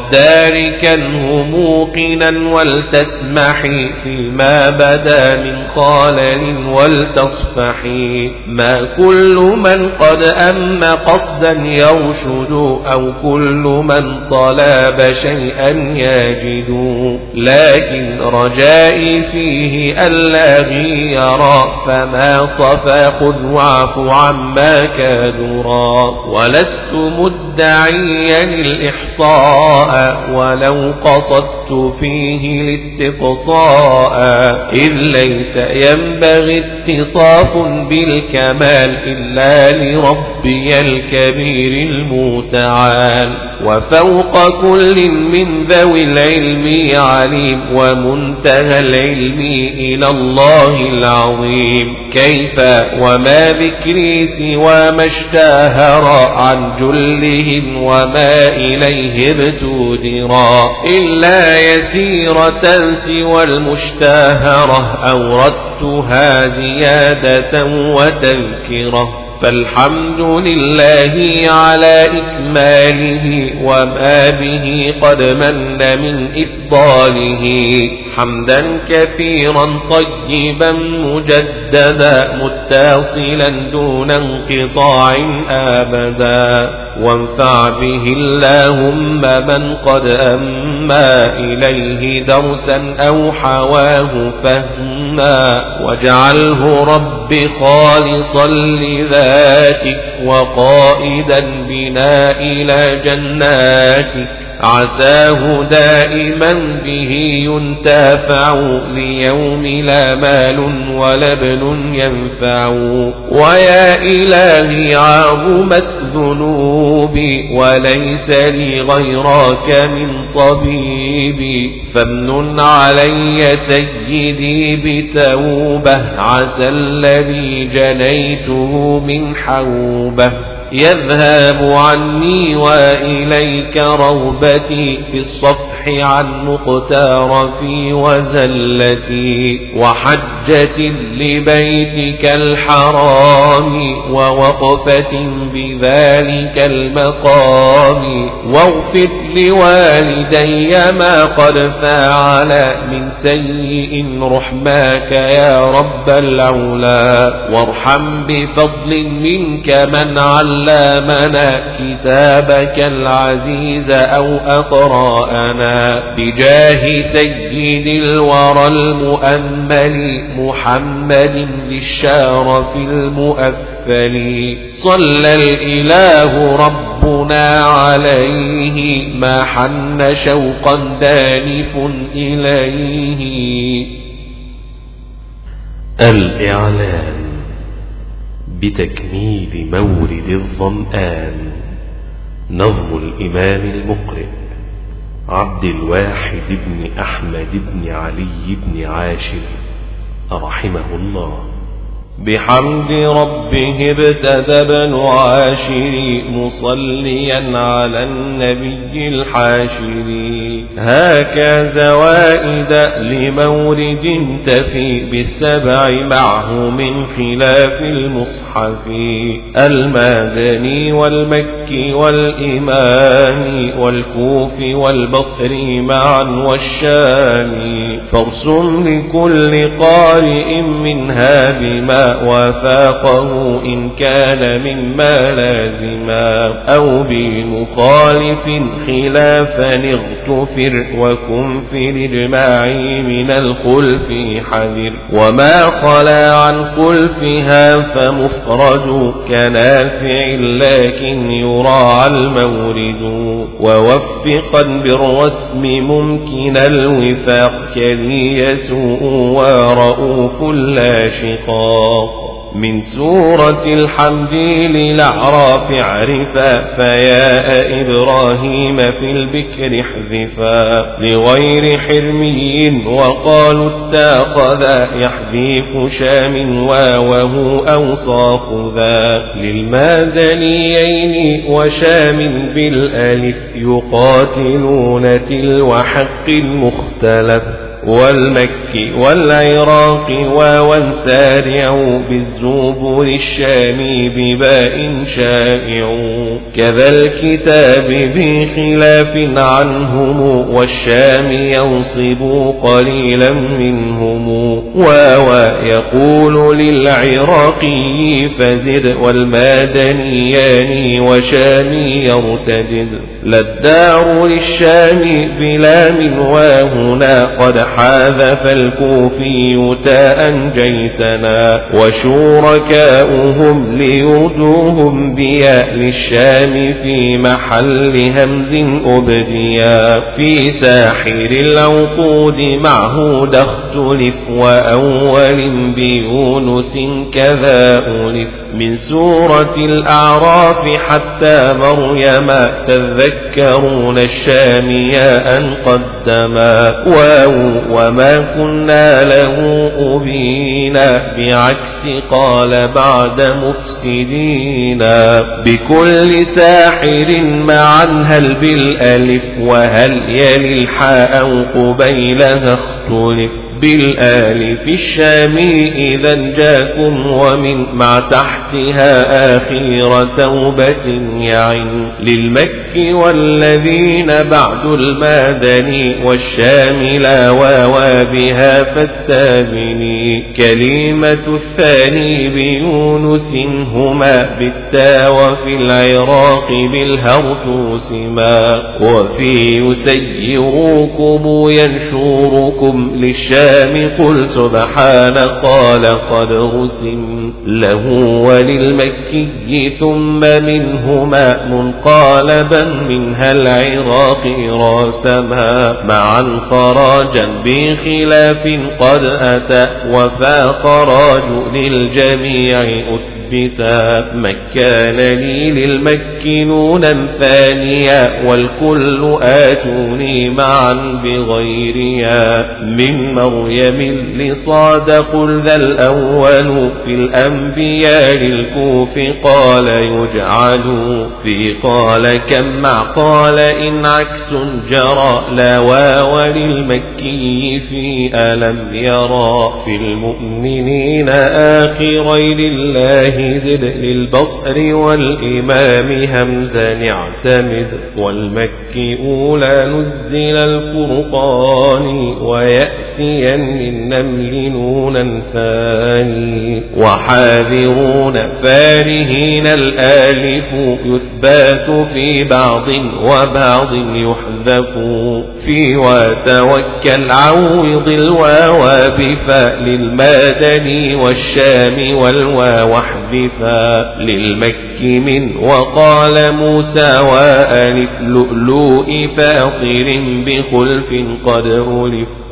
فالداركنه موقنا ولتسمحي فيما بدا من خالل ولتصفحي. ما كل من قد أم قصدا يرشد أو كل من طلب شيئا يجد لكن رجائي فيه ألا غيرا فما صفى خذ واعف عما كادرا. ولست مدعيا الإحصاء ولو قصدت فيه الاستقصاء إذ ليس ينبغي اتصاف بالكمال إلا لربي الكبير المتعال. وفوق كل من ذوي العلم عليم ومنتهى العلم إلى الله العظيم. كيف وما ذكري سوى ما اشتهر عن جلهم وما إليه ابتدرا إلا يسيرة سوى المشتهرة أوردتها زيادة وتذكرة. فالحمد لله على إكماله وما به قد من من إفضاله حمدا كثيرا طيبا مجددا متصلا دون انقطاع أبدا. وانفع به اللهم من قد أما إليه درسا أو حواه فهما واجعله رب خالصا لذاتك وقائدا بنا إلى جناتك عساه دائما به ينتفع ليوم لا مال ولا ابن ينفع. ويا إلهي عظمت ذنوبي وليس لي غيرك من طبيبي فامنن علي سيدي بتوبة عسى الذي جنيته من حوبة يذهب عني وإليك روبتي في الصفح عن مقترفي وزلتي وحجة لبيتك الحرام ووقفة بذلك المقام. واغفر لوالدي ما قد فعل من سيء رحماك يا رب العلا وارحم بفضل منك من علمنا كتابك العزيز أو أقرأنا بجاه سيد الورى المؤمل محمد للشرف المؤفل. صلى الإله ربنا عليه ما حن شوقا دانف إليه. الإعلان بتكميل مورد الظمآن نظم الإمام المقرئ عبد الواحد بن أحمد بن علي بن عاشر رحمه الله. بحمد ربه ابتدى ابن عاشر مصليا على النبي الحاشر. هاك زوائد لمورد تفي بالسبع معه من خلاف المصحف المدني والمكي والإمام والكوف والبصري معا والشامي. فارسم لكل قارئ منها بما وفاقه إن كان مما لازما أو بمخالف خلافا اغتفر وكن في الإجماع من الخلف حذر. وما خلا عن خلفها فمفرد كنافع لكن يراعى المورد. ووفقا بالرسم ممكن الوفاق كلي يسوء ورؤوف لا شقاق. من سورة الحمد للأعراف عرفا فياء إبراهيم في البكر احذفا لغير حرمي وقالوا اتاخذا يحذف شام واوه أوصاف ذا. للمدنيين وشام بالألف يقاتلون تلو حق المختلف والمكي والعراق واوا سارع بالزبور الشامي بباء شائع. كذا الكتاب بخلاف عنهم والشام ينصب قليلا منهم. واوا يقول للعراقي فزد والمدنيان وشامي يرتجد. للدار للشام بلام وهنا قد حاذف الكوفي تاء جيتنا. وشركاؤهم ليردوهم بياء للشام في محل همز أبديا. في ساحر العقود معه اختلف وأول بيونس كذا ألف. من سورة الأعراف حتى مريم تذكرون الشامياء قدما. واو وما كنا له أبينا بعكس قال بعد مفسدينا. بكل ساحر معا هل بالألف وهل يلي الحاء أو قبيلها اختلف. بالآلف الشامي إذا جاكم ومن مع تحتها آخير توبة يعن. للمكي والذين بعد المدني والشام لا واوا بها فاستابني. كلمة الثاني بيونس هما بالتا وفي العراق بالهرتوس ما. وفي يسيروكم ينشوركم للشام قل سبحان قال قد رسم له. وللمكي ثم منهما منقالبا منها العراق راسما معا خراجا بخلاف قد أتى وفاق راج للجميع أثبتا. مكان لي للمكي نونا ثانيا والكل آتوني معا بغيريا. من مريم لصاد قل ذا الأول في الأنبياء للكوف قال يجعل. في قال كم مع قال إن عكس جرى لا واو للمكي في ألم يرى. في المؤمنين آخرين لله زد للبصر والإمام همزا اعتمد. والمكي أولى نزل الفرقان ويأتيا من نمل نونا ثاني. وحاذرون فارهين الآلف يثبات في بعض وبعض يحذف. في وتوكل عوض الواو بفاء للمدني والشام والواو احذفا. للمكي من وقال موسى وألف لؤلؤ فاطر بخلف قد ألف.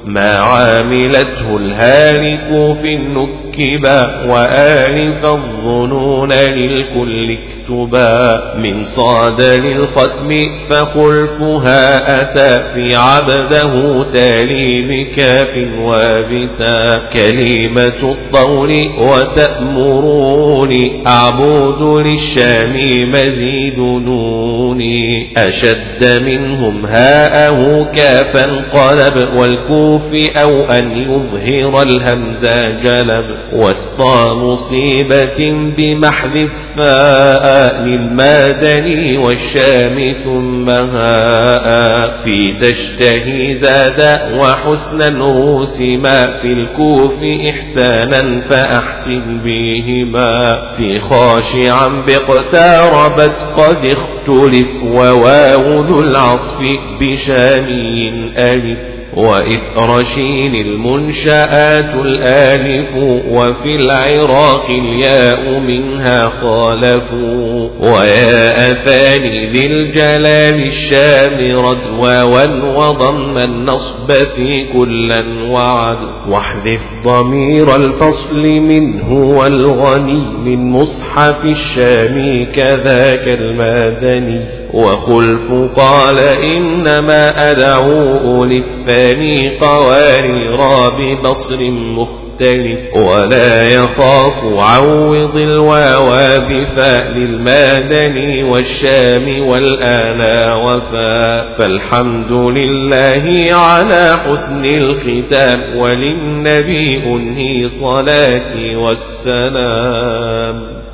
ما عاملته الهالك في النكبا وآلف الظنون للكل اكتبا من صاد للختم فخلفها أتى في عبده تالي بكاف وبتا كلمة الطول وتأمروني أعبد للشام مزيد نوني أشد منهم هاءه كافا قلب والكوف أو أن يظهر الهمزة جلب وسط مصيبة بمحذ الفاء للمدني والشام ثم هاء في تشتهي زاد وحسنا رسما في الكوف إحسانا فأحسن بهما في خاشعا باقتربت قد اختلف وواو ذو العصف بشامي ألف وإثر شين المنشآت الآلف وفي العراق الياء منها خالفوا وياء ثاني ذي الجلال الشام ردوا وضم النصب في كلا وعد واحذف ضمير الفصل منه والغني من مصحف الشام كذاك المدني وخلف قال إنما أدعو للثاني قوارير ببصر مختلف ولا يخاف عوض الواو بفاء للمدني والشام والآلا وفاء فالحمد لله على حسن الختام وللنبي أنهي صلاتي والسلام.